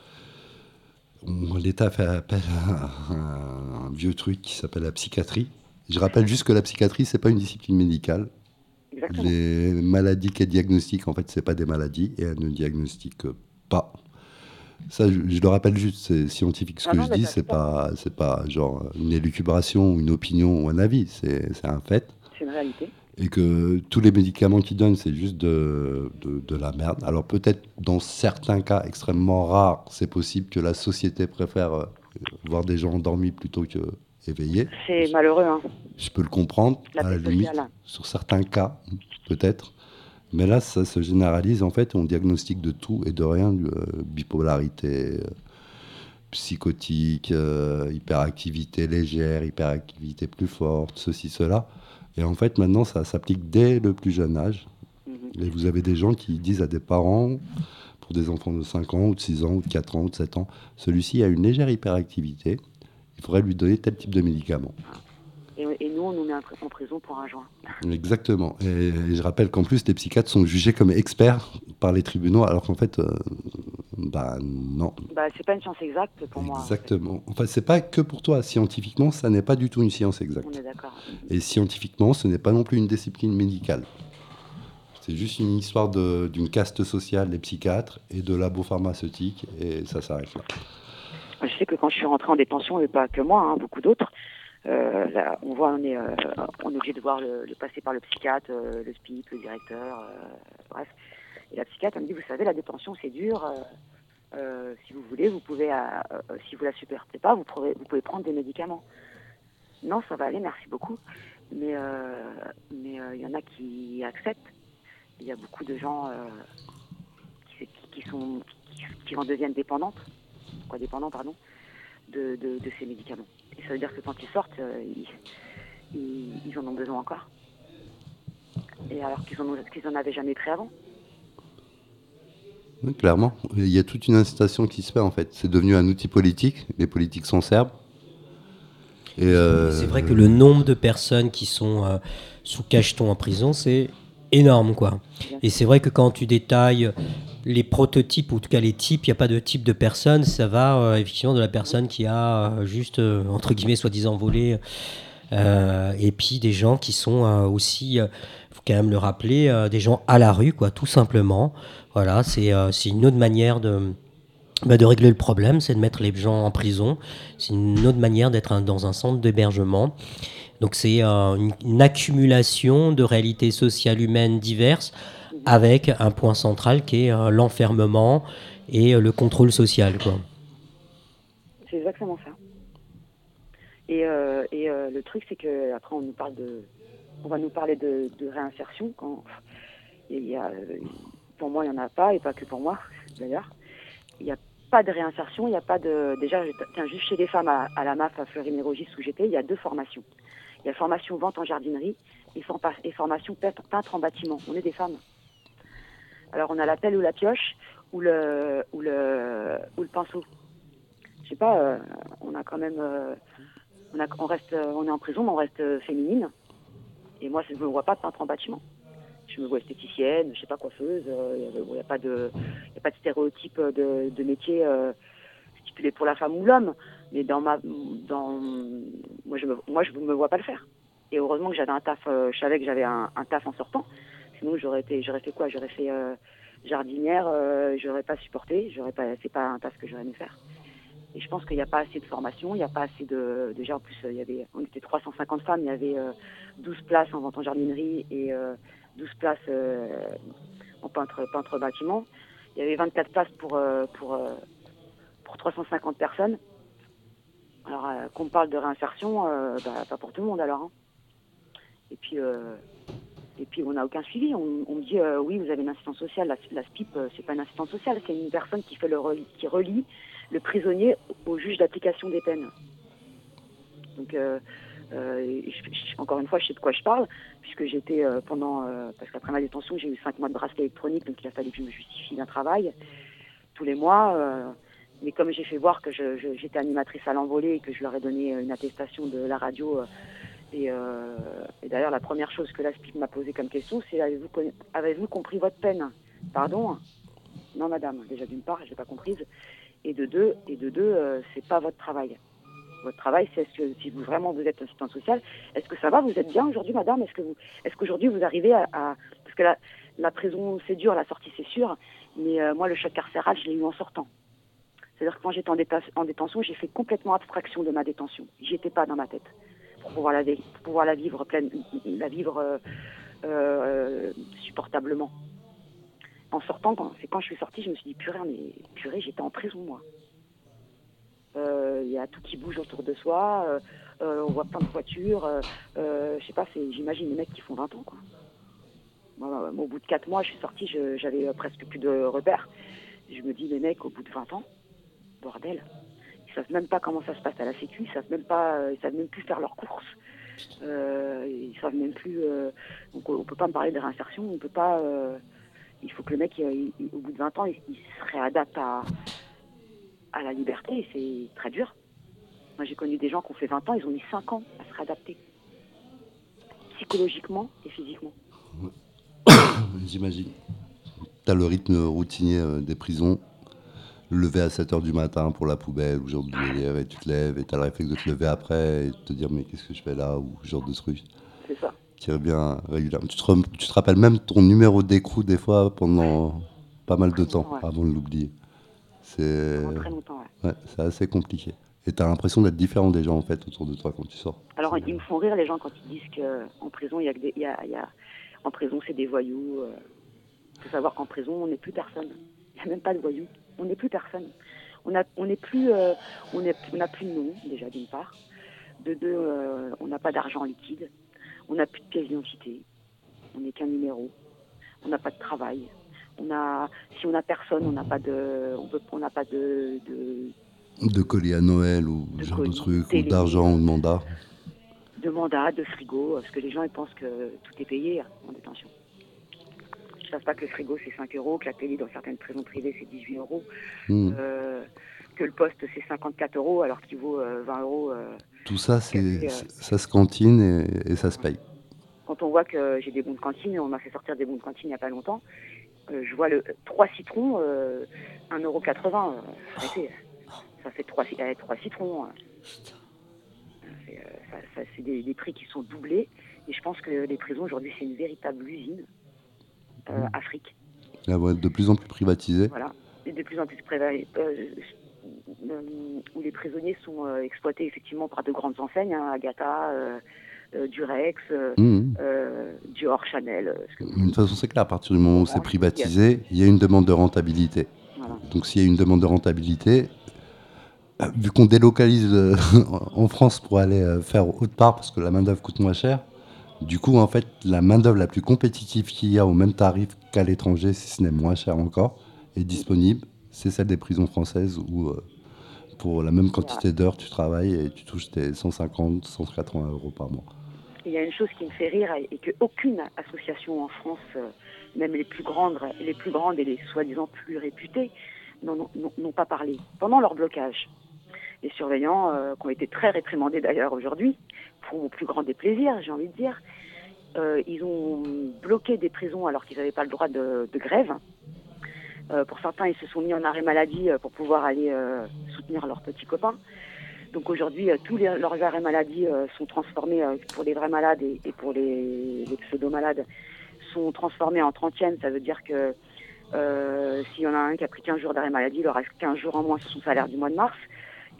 l'État fait appel à un vieux truc qui s'appelle la psychiatrie. Je rappelle juste que la psychiatrie, c'est pas une discipline médicale. Exactement. Les maladies qu'elle diagnostique, en fait, c'est pas des maladies et elle ne diagnostique pas. Ça, je le rappelle juste, c'est scientifique ce que je dis, c'est pas genre une élucubration, une opinion ou un avis, c'est un fait. C'est une réalité. Et que tous les médicaments qu'ils donnent, c'est juste de la merde. Alors peut-être dans certains cas extrêmement rares, c'est possible que la société préfère voir des gens endormis plutôt que éveillés. C'est malheureux, hein. Je peux le comprendre, à la limite, sur certains cas, peut-être. Mais là, ça se généralise, en fait, on diagnostique de tout et de rien, bipolarité, psychotique, hyperactivité légère, hyperactivité plus forte, ceci, cela. Et en fait, maintenant, ça s'applique dès le plus jeune âge. Et vous avez des gens qui disent à des parents, pour des enfants de 5 ans, ou de 6 ans, ou de 4 ans, ou de 7 ans, celui-ci a une légère hyperactivité, il faudrait lui donner tel type de médicament. Et nous, on nous met en prison pour un joint. Exactement. Et je rappelle qu'en plus, les psychiatres sont jugés comme experts par les tribunaux, alors qu'en fait, non. C'est pas une science exacte pour moi. Exactement. Enfin, c'est pas que pour toi. Scientifiquement, ça n'est pas du tout une science exacte. On est d'accord. Et scientifiquement, ce n'est pas non plus une discipline médicale. C'est juste une histoire d'une caste sociale, les psychiatres, et de labos pharmaceutiques, et ça s'arrête là. Je sais que quand je suis rentrée en détention, et pas que moi, beaucoup d'autres, là, on voit, on est obligé de voir le passer par le psychiatre, le SPIP, le directeur, bref. Et la psychiatre, elle me dit, vous savez, la détention, c'est dur. Si vous voulez, vous pouvez, si vous la supportez pas, vous pouvez prendre des médicaments. Non, ça va aller, merci beaucoup. Mais y en a qui acceptent. Il y a beaucoup de gens qui en deviennent dépendants, de ces médicaments. Et ça veut dire que quand ils sortent, ils en ont besoin encore. Et alors qu'ils en avaient jamais pris avant. Oui, clairement. Il y a toute une incitation qui se fait, en fait. C'est devenu un outil politique. Les politiques s'en servent. Et c'est vrai que le nombre de personnes qui sont sous cacheton en prison, c'est énorme, quoi. Et c'est vrai que quand tu détailles les prototypes, ou en tout cas les types, il n'y a pas de type de personne, ça va effectivement de la personne qui a juste, entre guillemets, soi-disant volé, et puis des gens qui sont aussi, faut quand même le rappeler, des gens à la rue, quoi, tout simplement. Voilà, c'est une autre manière de régler le problème, c'est de mettre les gens en prison. C'est une autre manière d'être dans un centre d'hébergement. Donc c'est une accumulation de réalités sociales humaines diverses, avec un point central qui est l'enfermement et le contrôle social, quoi. C'est exactement ça. Et le truc, c'est que après on va nous parler de réinsertion. Quand pour moi, il n'y en a pas, et pas que pour moi, d'ailleurs. Il n'y a pas de réinsertion, il n'y a pas de... Déjà, juste chez les femmes à la MAF, à Fleury-Mérogis, où j'étais, il y a 2 formations. Il y a formation vente en jardinerie et formation peintre en bâtiment. On est des femmes. Alors, on a la pelle ou la pioche ou le pinceau. Je sais pas, on a quand même... on est en prison, mais on reste féminine. Et moi, je ne me vois pas peintre en bâtiment. Je me vois esthéticienne, je sais pas, coiffeuse. Il n'y a pas de stéréotype de métier stipulé pour la femme ou l'homme. Mais moi, je me vois pas le faire. Et heureusement que j'avais un taf. Je savais que j'avais un taf en sortant. Sinon, j'aurais fait quoi? J'aurais fait jardinière. J'aurais pas supporté. C'est pas un taf que j'aurais aimé faire. Et je pense qu'il n'y a pas assez de formation, il n'y a pas assez de... Déjà, en plus, on était 350 femmes, il y avait 12 places en vente en jardinerie et 12 places en peintre bâtiment. Il y avait 24 places pour 350 personnes. Alors, qu'on parle de réinsertion, pas pour tout le monde alors. Hein. Et puis, on n'a aucun suivi. On me dit, oui, vous avez une assistance sociale. La SPIP, c'est pas une assistance sociale, c'est une personne qui relie le prisonnier au juge d'application des peines. Donc, encore une fois, je sais de quoi je parle, puisque j'étais parce qu'après ma détention, j'ai eu 5 mois de bracelet électronique, donc il a fallu que je me justifie d'un travail tous les mois. Mais comme j'ai fait voir que j'étais animatrice à l'envolée et que je leur ai donné une attestation de la radio, et d'ailleurs, la première chose que la SPIP m'a posée comme question, c'est avez-vous compris votre peine? Pardon? Non, madame. Déjà, d'une part, je l'ai pas comprise. Et de deux, c'est pas votre travail. Votre travail, c'est si vous êtes assistante sociale, est-ce que ça va? Vous êtes bien aujourd'hui, madame? Est-ce qu'aujourd'hui vous arrivez à parce que la prison c'est dur, la sortie c'est sûr, mais moi le choc carcéral je l'ai eu en sortant. C'est-à-dire que quand j'étais en détention, j'ai fait complètement abstraction de ma détention. J'y étais pas dans ma tête pour pouvoir la vivre supportablement. En sortant, quand je suis sortie, je me suis dit purée, j'étais en prison moi. Il y a tout qui bouge autour de soi, on voit plein de voitures, je sais pas, j'imagine les mecs qui font 20 ans quoi. Moi, au bout de 4 mois, je suis sortie, j'avais presque plus de repères. Je me dis les mecs au bout de 20 ans, bordel, ils savent même pas comment ça se passe à la sécu, ils savent même plus faire leurs courses. Ils savent même plus donc on peut pas me parler de réinsertion, on peut pas il faut que le mec au bout de 20 ans il se réadapte à la liberté et c'est très dur. Moi j'ai connu des gens qui ont fait 20 ans, ils ont mis 5 ans à se réadapter psychologiquement et physiquement. J'imagine. T'as le rythme routinier des prisons, lever à 7h du matin pour la poubelle ou genre de délire, et tu te lèves et t'as le réflexe de te lever après et de te dire mais qu'est-ce que je fais là ou genre de truc. C'est ça. Qui revient régulièrement. Tu te rappelles même ton numéro d'écrou des fois pendant pas mal de temps avant de l'oublier. C'est très longtemps, ouais. C'est assez compliqué. Et t'as l'impression d'être différent des gens en fait autour de toi quand tu sors. Alors ils me font rire les gens quand ils disent qu'en prison en prison c'est des voyous. Il faut savoir qu'en prison on n'est plus personne. Il n'y a même pas de voyous. On n'est plus personne. On n'a plus de nom déjà d'une part. De deux, on n'a pas d'argent liquide. On n'a plus de pièce d'identité. On n'est qu'un numéro. On n'a pas de travail. Si on n'a personne, on n'a pas de colis à Noël ou ce genre de trucs, ou d'argent ou de mandat. De mandat, de frigo, parce que les gens ils pensent que tout est payé en détention. Ils ne savent pas que le frigo c'est 5 €, que la télé dans certaines prisons privées c'est 18 €, que le poste c'est 54 € alors qu'il vaut 20 €. Tout ça, ça se cantine et ça se paye. Quand on voit que j'ai des bons de cantine, on m'a fait sortir des bons de cantine il n'y a pas longtemps, je vois 3 citrons, 1,80 €. Arrêtez, ça fait 3 citrons. C'est des prix qui sont doublés. Et je pense que les prisons aujourd'hui, c'est une véritable usine Afrique. De plus en plus privatisée. Voilà, et de plus en plus privatisée. Où les prisonniers sont exploités effectivement par de grandes enseignes, Agatha, Durex, Dior, Chanel. De toute façon, c'est clair, à partir du moment où c'est privatisé, il y a une demande de rentabilité. Voilà. Donc s'il y a une demande de rentabilité, vu qu'on délocalise en France pour aller faire autre part parce que la main-d'œuvre coûte moins cher, du coup, en fait, la main-d'œuvre la plus compétitive qu'il y a au même tarif qu'à l'étranger, si ce n'est moins cher encore, est disponible, c'est celle des prisons françaises où pour la même quantité d'heures, tu travailles et tu touches tes 150, 180 € par mois. Il y a une chose qui me fait rire et qu'aucune association en France, même les plus grandes et les soi-disant plus réputées, n'ont pas parlé. Pendant leur blocage, les surveillants, qui ont été très réprimandés d'ailleurs aujourd'hui, pour mon plus grand déplaisir, j'ai envie de dire, ils ont bloqué des prisons alors qu'ils n'avaient pas le droit de grève. Pour certains, ils se sont mis en arrêt maladie pour pouvoir aller soutenir leurs petits copains. Donc aujourd'hui, tous leurs arrêts maladie sont transformés pour les vrais malades et pour les pseudo-malades sont transformés en 30e. Ça veut dire que s'il y en a un qui a pris 15 jours d'arrêt maladie, il aura 15 jours en moins sur son salaire du mois de mars.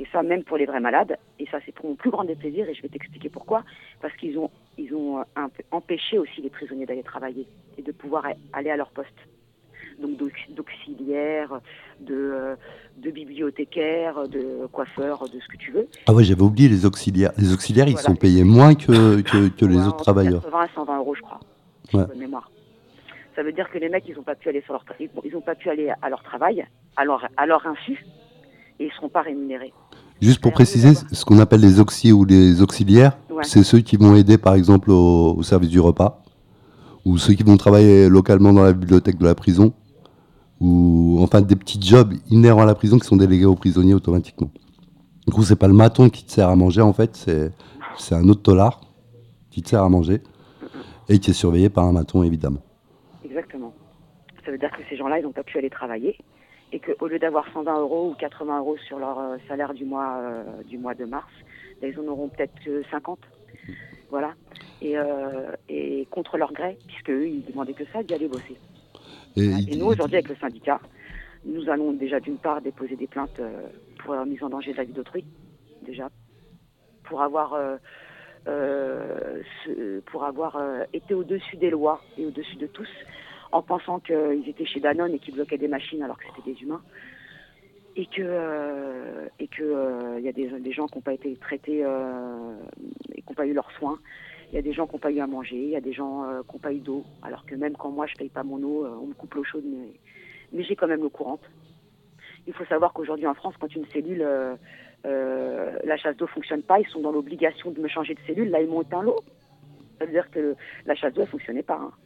Et ça, même pour les vrais malades. Et ça, c'est pour mon plus grand déplaisir. Et je vais t'expliquer pourquoi. Parce qu'ils ont empêché aussi les prisonniers d'aller travailler et de pouvoir aller à leur poste. Donc d'auxiliaires, de bibliothécaires, de coiffeurs, de ce que tu veux. Ah ouais, j'avais oublié les auxiliaires. Les auxiliaires, ils sont payés moins que les autres travailleurs. 80 à 120 euros, je crois. Ouais. De mémoire. Ça veut dire que les mecs, ils n'ont pas pu aller ils ont pas pu aller à leur travail, à leur insu, et ils ne seront pas rémunérés. Juste pour préciser, ce qu'on appelle les auxiliaires ou les auxiliaires, c'est ceux qui vont aider par exemple au service du repas, ou ceux qui vont travailler localement dans la bibliothèque de la prison, ou enfin des petits jobs inhérents à la prison qui sont délégués aux prisonniers automatiquement. Du coup, c'est pas le maton qui te sert à manger, en fait, c'est un autre tolard qui te sert à manger et qui est surveillé par un maton, évidemment. Exactement. Ça veut dire que ces gens-là, ils n'ont pas pu aller travailler et qu'au lieu d'avoir 120 euros ou 80 euros sur leur salaire du mois de mars, ils en auront peut-être 50. Voilà. Et contre leur gré, puisqu'eux, ils demandaient que ça, d'y aller bosser. Et nous, aujourd'hui, avec le syndicat, nous allons déjà, d'une part, déposer des plaintes pour mise en danger de la vie d'autrui, déjà, pour avoir été au-dessus des lois et au-dessus de tous, en pensant qu'ils étaient chez Danone et qu'ils bloquaient des machines alors que c'était des humains, et que y a des gens qui n'ont pas été traités et qui n'ont pas eu leurs soins. Il y a des gens qui n'ont pas eu à manger, il y a des gens qui n'ont pas eu d'eau, alors que même quand moi je ne paye pas mon eau, on me coupe l'eau chaude, mais j'ai quand même l'eau courante. Il faut savoir qu'aujourd'hui en France, quand une cellule, la chasse d'eau ne fonctionne pas, ils sont dans l'obligation de me changer de cellule, là ils m'ont éteint l'eau. Ça veut dire que la chasse d'eau ne fonctionnait pas. Hein.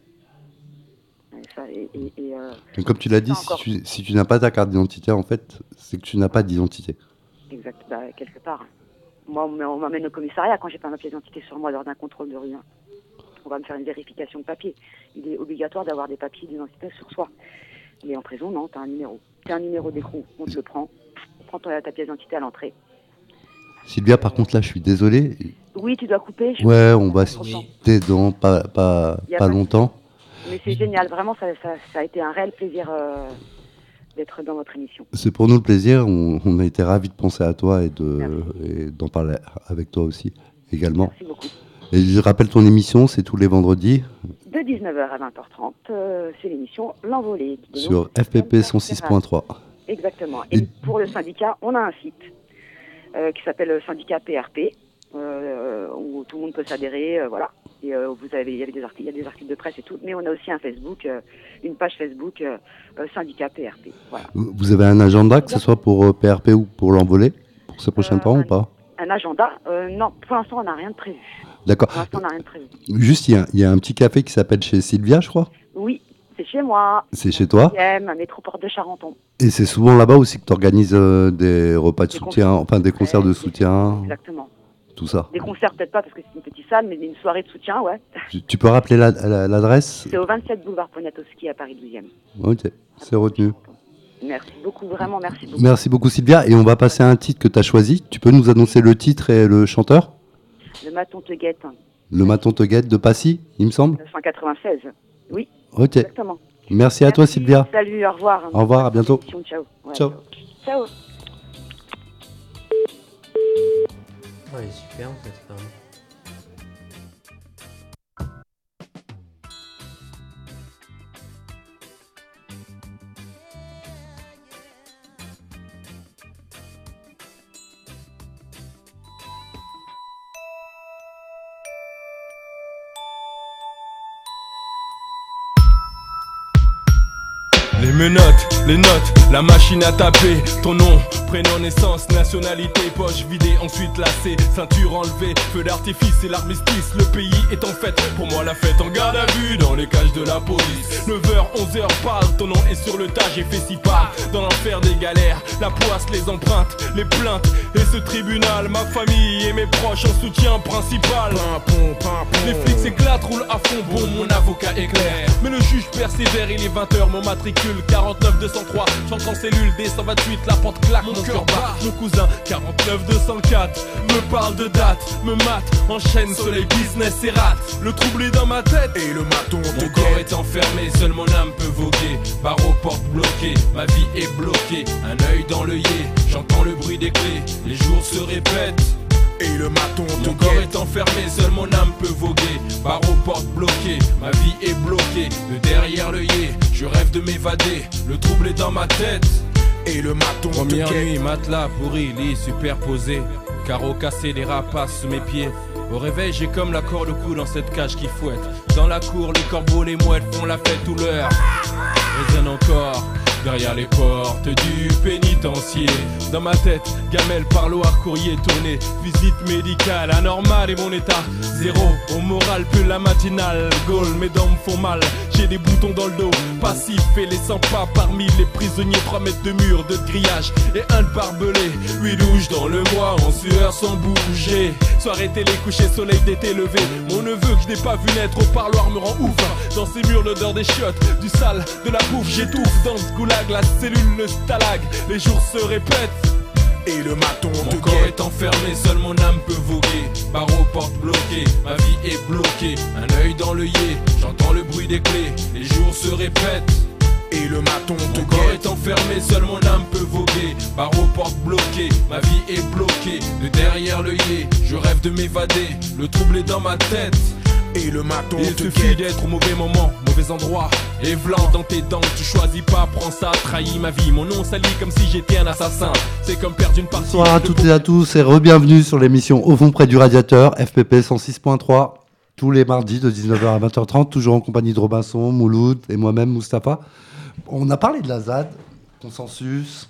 Donc, comme tu l'as dit, si tu n'as pas ta carte d'identité, en fait, c'est que tu n'as pas d'identité. Exact, quelque part. Moi, on m'amène au commissariat quand j'ai pas ma pièce d'identité sur moi lors d'un contrôle de rue. Hein. On va me faire une vérification de papier. Il est obligatoire d'avoir des papiers d'identité sur soi. Mais en prison, non, tu as un numéro. Tu as un numéro d'écrou, on te le prend. Prends ta pièce d'identité à l'entrée. Sylvia, par contre, là, je suis désolé. Oui, tu dois couper. Ouais, on va se quitter dans pas longtemps. Mais c'est génial, vraiment, ça a été un réel plaisir d'être dans votre émission. C'est pour nous le plaisir, on a été ravis de penser à toi et d'en parler avec toi aussi, également. Merci beaucoup. Et je rappelle ton émission, c'est tous les vendredis. De 19h à 20h30, c'est l'émission L'Envolée. Sur FPP 106.3. Exactement. Et pour le syndicat, on a un site qui s'appelle le syndicat PRP, où tout le monde peut s'adhérer, voilà. Et il y a des articles de presse et tout, mais on a aussi un Facebook, une page Facebook syndicat PRP. Voilà. Vous avez un agenda, que ce soit pour PRP ou pour l'Envolée, pour ces prochains temps ou pas? Un agenda? Non, pour l'instant on n'a rien de prévu. D'accord. Pour l'instant on n'a rien de prévu. Juste, il y a un petit café qui s'appelle chez Sylvia, je crois. Oui, c'est chez moi. C'est chez toi? À Métroport de Charenton. Et c'est souvent là-bas aussi que tu organises des repas de soutien, enfin des concerts de soutien. Exactement. Tout ça. Des concerts peut-être pas parce que c'est une petite salle, mais une soirée de soutien, ouais. Tu peux rappeler l'adresse? C'est au 27 boulevard Poniatowski à Paris 12e. Ok, c'est retenu. Merci beaucoup, vraiment merci beaucoup. Merci beaucoup Sylvia, et on va passer à un titre que tu as choisi. Tu peux nous annoncer le titre et le chanteur? Le Maton te guette. Le Maton te guette de Passy, il me semble? 1996, oui. Ok. Exactement. Merci à toi Sylvia. Salut, au revoir. Au revoir, à bientôt. Ciao. Ouais, ciao. Ciao. Ouais, super en fait. Les menottes, les notes, la machine à taper, ton nom, prénom, naissance, nationalité, poche vidée, ensuite lacée, ceinture enlevée, feu d'artifice et l'armistice, le pays est en fête, pour moi la fête en garde à vue, dans les cages de la police, 9h, 11h, parle, ton nom est sur le tas, j'ai fait si part, dans l'enfer des galères, la poisse, les empreintes, les plaintes, et ce tribunal, ma famille et mes proches en soutien principal, les flics s'éclatent, roulent à fond, bon, mon avocat est clair, mais le juge persévère, il est 20h, mon matricule 49 203, j'entre en cellule D128, la porte claque, mon cœur bat. Mon cousin 49 204 me parle de date, me mate, enchaîne soleil business et rate. Le trouble est dans ma tête et le maton. Mon corps est enfermé, seule mon âme peut voguer. Barre aux portes bloquées, ma vie est bloquée. Un œil dans l'œillet, j'entends le bruit des clés. Les jours se répètent et le maton. Mon corps est enfermé, seule mon âme peut voguer. Barre aux portes bloquées, ma vie est bloquée. De derrière l'œillet, je rêve de m'évader. Le trouble est dans ma tête et le maton. Première nuit, matelas pourri, lit superposé. Carreaux cassés, des rapaces sous mes pieds. Au réveil, j'ai comme la corde au cou dans cette cage qui fouette. Dans la cour, les corbeaux, les mouettes font la fête tout l'heure. Résonne encore derrière les portes du pénitencier. Dans ma tête, gamelle, parloir, courrier tourné. Visite médicale, anormale et mon état zéro. Au moral, plus la matinale. Gaulle, mes dents me font mal. J'ai des boutons dans le dos, passif et les 100 pas parmi les prisonniers. 3 mètres de mur, 2 de grillage et un de barbelé. 8 douches dans le mois, en sueur sans bouger. Soirée télé, coucher, soleil d'été levé. Mon neveu que je n'ai pas vu naître au parloir me rend ouf. Dans ces murs, l'odeur des chiottes, du sale, de la bouffe. J'étouffe dans ce goulag, la cellule, le stalag. Les jours se répètent et le maton. Mon corps est enfermé, seule mon âme peut voguer. Barre aux portes bloquées, ma vie est bloquée. Un œil dans l'œillet, j'entends le bruit des clés. Les jours se répètent et le maton. Mon corps est enfermé, seule mon âme peut voguer. Barre aux portes bloquées, ma vie est bloquée. De derrière l'œillet, je rêve de m'évader. Le trouble est dans ma tête et le maton. Il suffit d'être au mauvais moment, mauvais endroit. Et blanc dans tes dents, tu choisis pas, prends ça, trahis ma vie. Mon nom sali comme si j'étais un assassin. C'est comme perdre une partie. Bonsoir à toutes et à tous et re-bienvenue sur l'émission Au fond près du radiateur, FPP 106.3. Tous les mardis de 19h à 20h30, toujours en compagnie de Robinson, Mouloud et moi-même, Mustapha. On a parlé de la ZAD, consensus,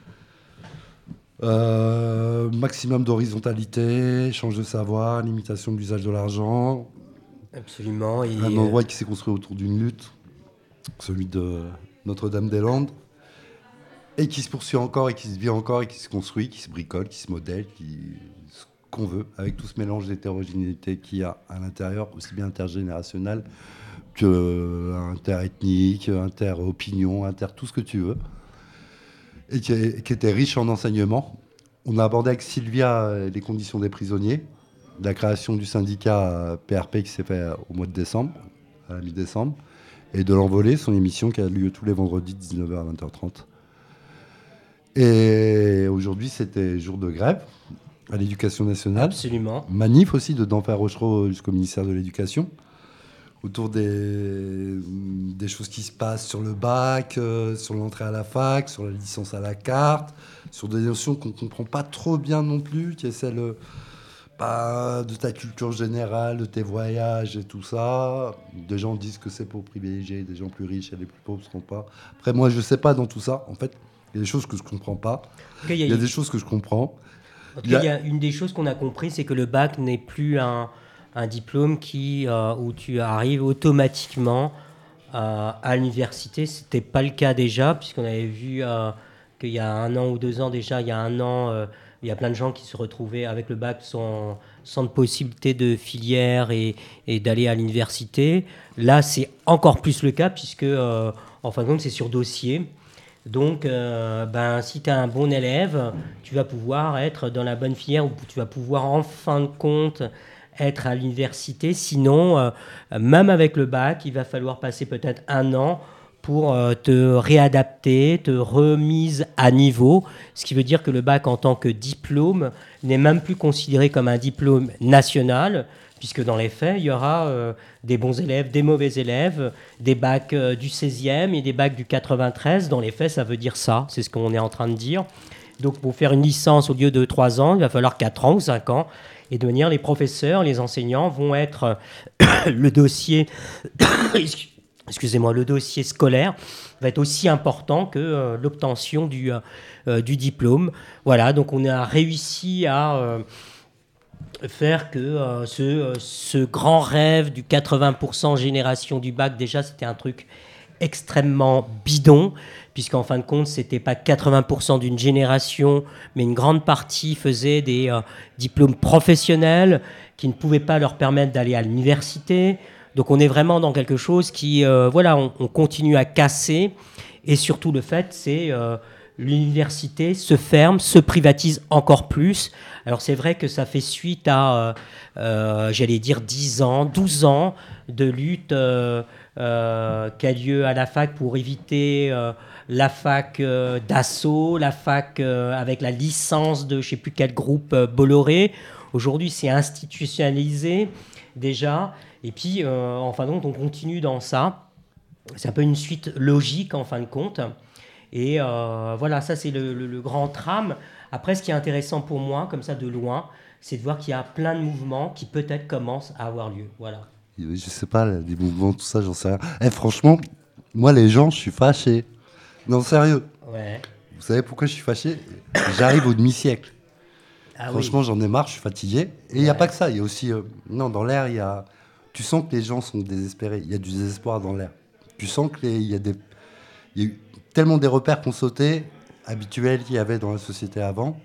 maximum d'horizontalité, échange de savoir, limitation de l'usage de l'argent. Absolument. Et un endroit qui s'est construit autour d'une lutte, celui de Notre-Dame-des-Landes, et qui se poursuit encore, et qui se vit encore, et qui se construit, qui se bricole, qui se modèle, ce qu'on veut, avec tout ce mélange d'hétérogénéité qu'il y a à l'intérieur, aussi bien intergénérationnel que interethnique, inter-opinion, tout ce que tu veux, et qui était riche en enseignements. On a abordé avec Sylvia les conditions des prisonniers, la création du syndicat PRP qui s'est fait au mois de décembre, à la mi-décembre, et de l'Envolée, son émission qui a lieu tous les vendredis de 19h à 20h30. Et aujourd'hui, c'était jour de grève à l'Éducation nationale. Absolument. Manif aussi de d'Enfer Rochereau jusqu'au ministère de l'Éducation, autour des choses qui se passent sur le bac, sur l'entrée à la fac, sur la licence à la carte, sur des notions qu'on ne comprend pas trop bien non plus, qui est celle de ta culture générale, de tes voyages et tout ça. Des gens disent que c'est pour privilégier des gens plus riches et les plus pauvres ne seront pas. Après, moi, je ne sais pas dans tout ça. En fait, il y a des choses que je ne comprends pas. Il y a des choses que je comprends. En tout cas, il y a une des choses qu'on a compris, c'est que le bac n'est plus un diplôme où tu arrives automatiquement à l'université. Ce n'était pas le cas déjà, puisqu'on avait vu qu'il y a 1 an ou 2 ans déjà, il y a 1 an, il y a plein de gens qui se retrouvaient avec le bac sans de possibilité de filière et d'aller à l'université. Là, c'est encore plus le cas, puisque en fin de compte, c'est sur dossier. Donc, si tu es un bon élève, tu vas pouvoir être dans la bonne filière, ou tu vas pouvoir en fin de compte être à l'université. Sinon, même avec le bac, il va falloir passer peut-être 1 an pour te réadapter, te remise à niveau. Ce qui veut dire que le bac en tant que diplôme n'est même plus considéré comme un diplôme national, puisque dans les faits, il y aura des bons élèves, des mauvais élèves, des bacs du 16e et des bacs du 93. Dans les faits, ça veut dire ça, c'est ce qu'on est en train de dire. Donc pour faire une licence, au lieu de 3 ans, il va falloir 4 ans ou 5 ans. Et de manière, les professeurs, les enseignants vont être le dossier... le dossier scolaire va être aussi important que l'obtention du diplôme. Voilà, donc on a réussi à faire que ce grand rêve du 80% génération du bac, déjà c'était un truc extrêmement bidon, puisqu'en fin de compte, c'était pas 80% d'une génération, mais une grande partie faisait des diplômes professionnels qui ne pouvaient pas leur permettre d'aller à l'université. Donc on est vraiment dans quelque chose qui, on continue à casser. Et surtout le fait, c'est l'université se ferme, se privatise encore plus. Alors c'est vrai que ça fait suite à, j'allais dire 10 ans, 12 ans de lutte qui a lieu à la fac pour éviter la fac d'assaut, la fac avec la licence de je ne sais plus quel groupe Bolloré. Aujourd'hui, c'est institutionnalisé déjà. Et puis, enfin donc, on continue dans ça. C'est un peu une suite logique en fin de compte. Et voilà, ça c'est le grand trame. Après, ce qui est intéressant pour moi, comme ça de loin, c'est de voir qu'il y a plein de mouvements qui peut-être commencent à avoir lieu. Voilà. Je sais pas, les mouvements, tout ça, j'en sais rien. Franchement, moi, les gens, je suis fâché. Non, sérieux. Ouais. Vous savez pourquoi je suis fâché ? J'arrive au demi-siècle. Ah franchement, oui. J'en ai marre, je suis fatigué. Et il n'y a pas que ça. Il y a aussi... non, dans l'air, il y a... Tu sens que les gens sont désespérés. Il y a du désespoir dans l'air. Tu sens qu'il y a eu tellement des repères qu'on sautait, habituels qu'il y avait dans la société avant.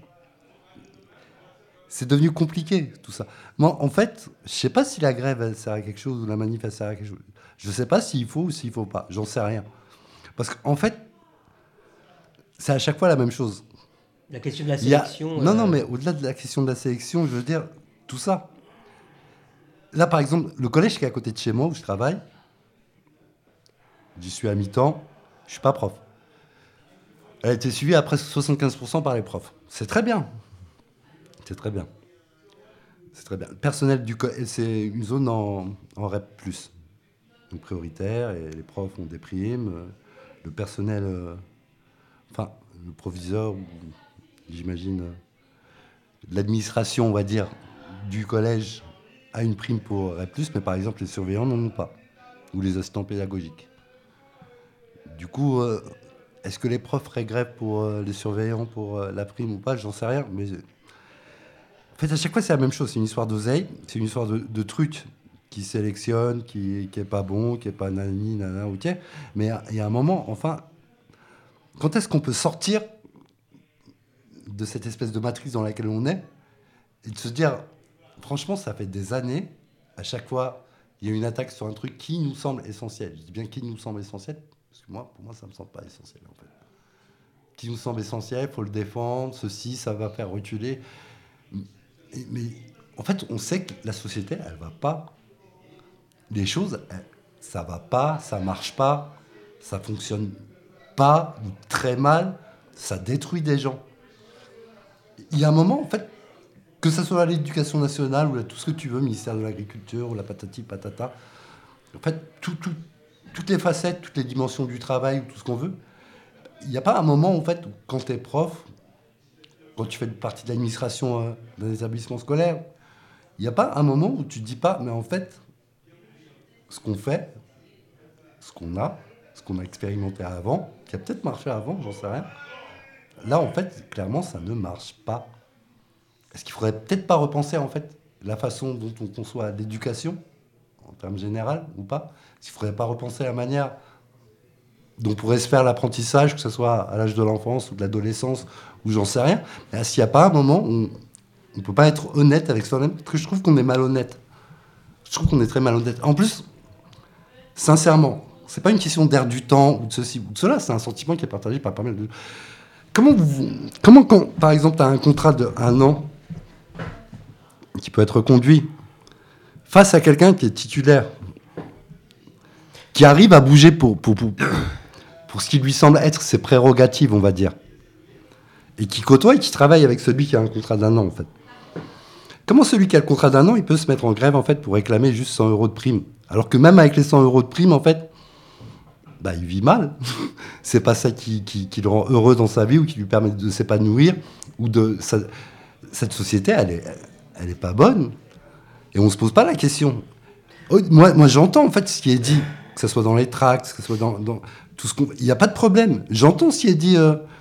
C'est devenu compliqué, tout ça. Moi, en fait, je ne sais pas si la grève, elle sert à quelque chose ou la manif, elle sert à quelque chose. Je ne sais pas s'il faut ou s'il ne faut pas. J'en sais rien. Parce qu'en fait, c'est à chaque fois la même chose. La question de la sélection... Non, mais au-delà de la question de la sélection, je veux dire, tout ça. Là, par exemple, le collège qui est à côté de chez moi, où je travaille, j'y suis à mi-temps, je ne suis pas prof. Elle a été suivie à presque 75% par les profs. C'est très bien. C'est très bien. C'est très bien. Le personnel du collège, c'est une zone en REP+, donc prioritaire, et les profs ont des primes. Le personnel, enfin, le proviseur, j'imagine, l'administration, on va dire, du collège a une prime pour REP+, mais par exemple, les surveillants n'en ont pas, ou les assistants pédagogiques. Du coup, est-ce que les profs feraient grève pour les surveillants, pour la prime ou pas ? J'en sais rien, mais... En fait, à chaque fois, c'est la même chose. C'est une histoire d'oseille, c'est une histoire de trucs qui sélectionnent, qui est pas bon, qui est pas nani, nana, ok. Mais il y a un moment, enfin, quand est-ce qu'on peut sortir de cette espèce de matrice dans laquelle on est et de se dire, franchement, ça fait des années, à chaque fois, il y a une attaque sur un truc qui nous semble essentiel. Je dis bien qui nous semble essentiel, parce que pour moi, ça me semble pas essentiel, en fait. Qui nous semble essentiel, il faut le défendre, ceci, ça va faire reculer. Mais en fait, on sait que la société, elle va pas. Les choses, ça va pas, ça marche pas, ça fonctionne pas, ou très mal, ça détruit des gens. Il y a un moment, en fait, que ce soit l'éducation nationale ou tout ce que tu veux, ministère de l'Agriculture ou la patati patata, en fait, toutes les facettes, toutes les dimensions du travail, tout ce qu'on veut, il n'y a pas un moment, en fait, où quand tu es prof, quand tu fais partie de l'administration d'un établissement scolaire, il n'y a pas un moment où tu ne te dis pas, mais en fait, ce qu'on fait, ce qu'on a expérimenté avant, qui a peut-être marché avant, j'en sais rien, là, en fait, clairement, ça ne marche pas. Est-ce qu'il ne faudrait peut-être pas repenser, en fait, la façon dont on conçoit l'éducation, en termes généraux, ou pas ? Est-ce qu'il ne faudrait pas repenser la manière dont pourrait se faire l'apprentissage, que ce soit à l'âge de l'enfance ou de l'adolescence, ou j'en sais rien. Mais est-ce qu'il n'y a pas un moment où on ne peut pas être honnête avec soi-même ? Parce que je trouve qu'on est malhonnête. Je trouve qu'on est très malhonnête. En plus, sincèrement, c'est pas une question d'air du temps ou de ceci ou de cela, c'est un sentiment qui est partagé par pas mal de... Comment quand, par exemple, tu as un contrat de1 an qui peut être conduit face à quelqu'un qui est titulaire, qui arrive à bouger pour ce qui lui semble être ses prérogatives, on va dire, et qui côtoie et qui travaille avec celui qui a un contrat d'1 an, en fait. Comment celui qui a le contrat d'1 an, il peut se mettre en grève, en fait, pour réclamer juste 100 € de prime ? Alors que même avec les 100 € de prime, en fait, il vit mal. C'est pas ça qui le rend heureux dans sa vie ou qui lui permet de s'épanouir. Cette société, elle est pas bonne. Et on se pose pas la question. Moi, j'entends, en fait, ce qui est dit, que ce soit dans les tracts, que ce soit dans tout ce qu'on... Il n'y a pas de problème. J'entends ce qui est dit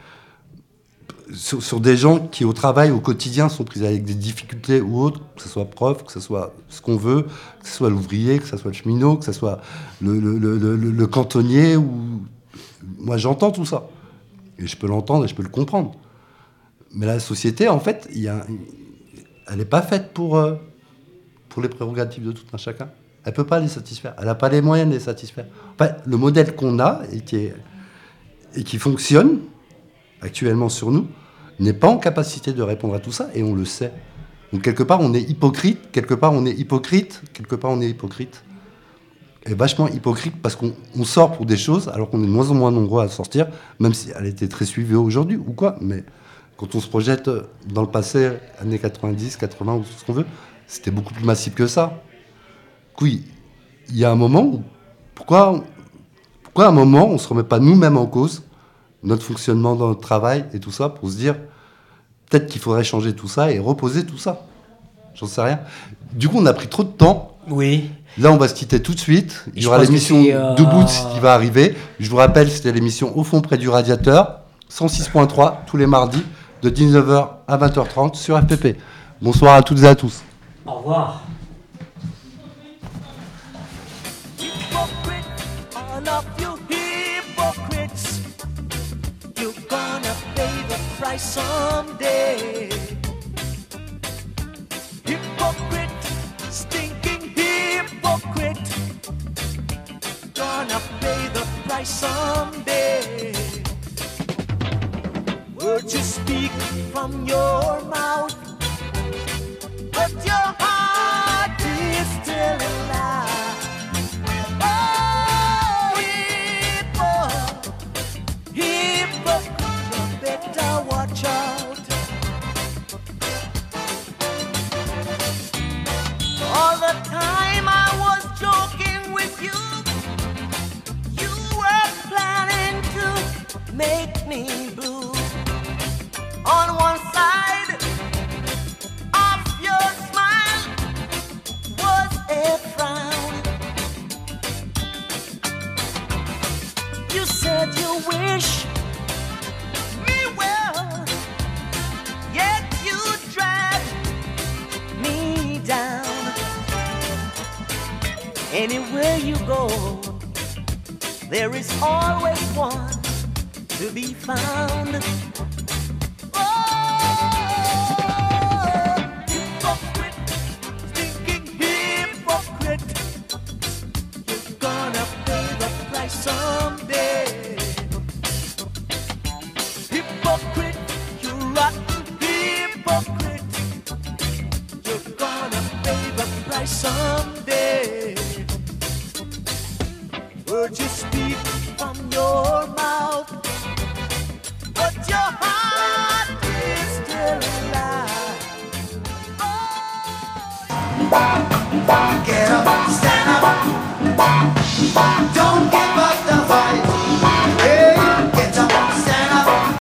sur des gens qui, au travail, au quotidien, sont pris avec des difficultés ou autres, que ce soit prof, que ce soit ce qu'on veut, que ce soit l'ouvrier, que ce soit le cheminot, que ce soit le cantonnier. Moi, j'entends tout ça. Et je peux l'entendre et je peux le comprendre. Mais la société, en fait, elle n'est pas faite pour les prérogatives de tout un chacun. Elle ne peut pas les satisfaire. Elle n'a pas les moyens de les satisfaire. Enfin, le modèle qu'on a et qui fonctionne, actuellement sur nous, n'est pas en capacité de répondre à tout ça, et on le sait. Donc quelque part, on est hypocrite, quelque part, on est hypocrite. Et vachement hypocrite parce qu'on sort pour des choses, alors qu'on est de moins en moins nombreux à sortir, même si elle était très suivie aujourd'hui ou quoi. Mais quand on se projette dans le passé, années 90, 80 ou tout ce qu'on veut, c'était beaucoup plus massif que ça. Du coup, il y a un moment où... Pourquoi à un moment, on ne se remet pas nous-mêmes en cause, notre fonctionnement dans notre travail et tout ça, pour se dire, peut-être qu'il faudrait changer tout ça et reposer tout ça. J'en sais rien. Du coup, on a pris trop de temps. Oui. Là, on va se quitter tout de suite. Il y aura l'émission Debout qui va arriver. Je vous rappelle, c'était l'émission Au fond près du radiateur, 106.3, tous les mardis, de 19h à 20h30 sur FPP. Bonsoir à toutes et à tous. Au revoir. Someday, hypocrite, stinking hypocrite, gonna pay the price someday. Words you speak from your mouth, but your heart is still alive. Oh, hypocrite, you better watch out. All the time I was joking with you, you were planning to make me blue. On one side of your smile was a frown. You said you wish me well, yet you dragged me down. Anywhere you go, there is always one to be found. Someday, hypocrite, you rotten hypocrite, you're gonna pay the price someday. Words you speak from your mouth, but your heart is still alive. Oh.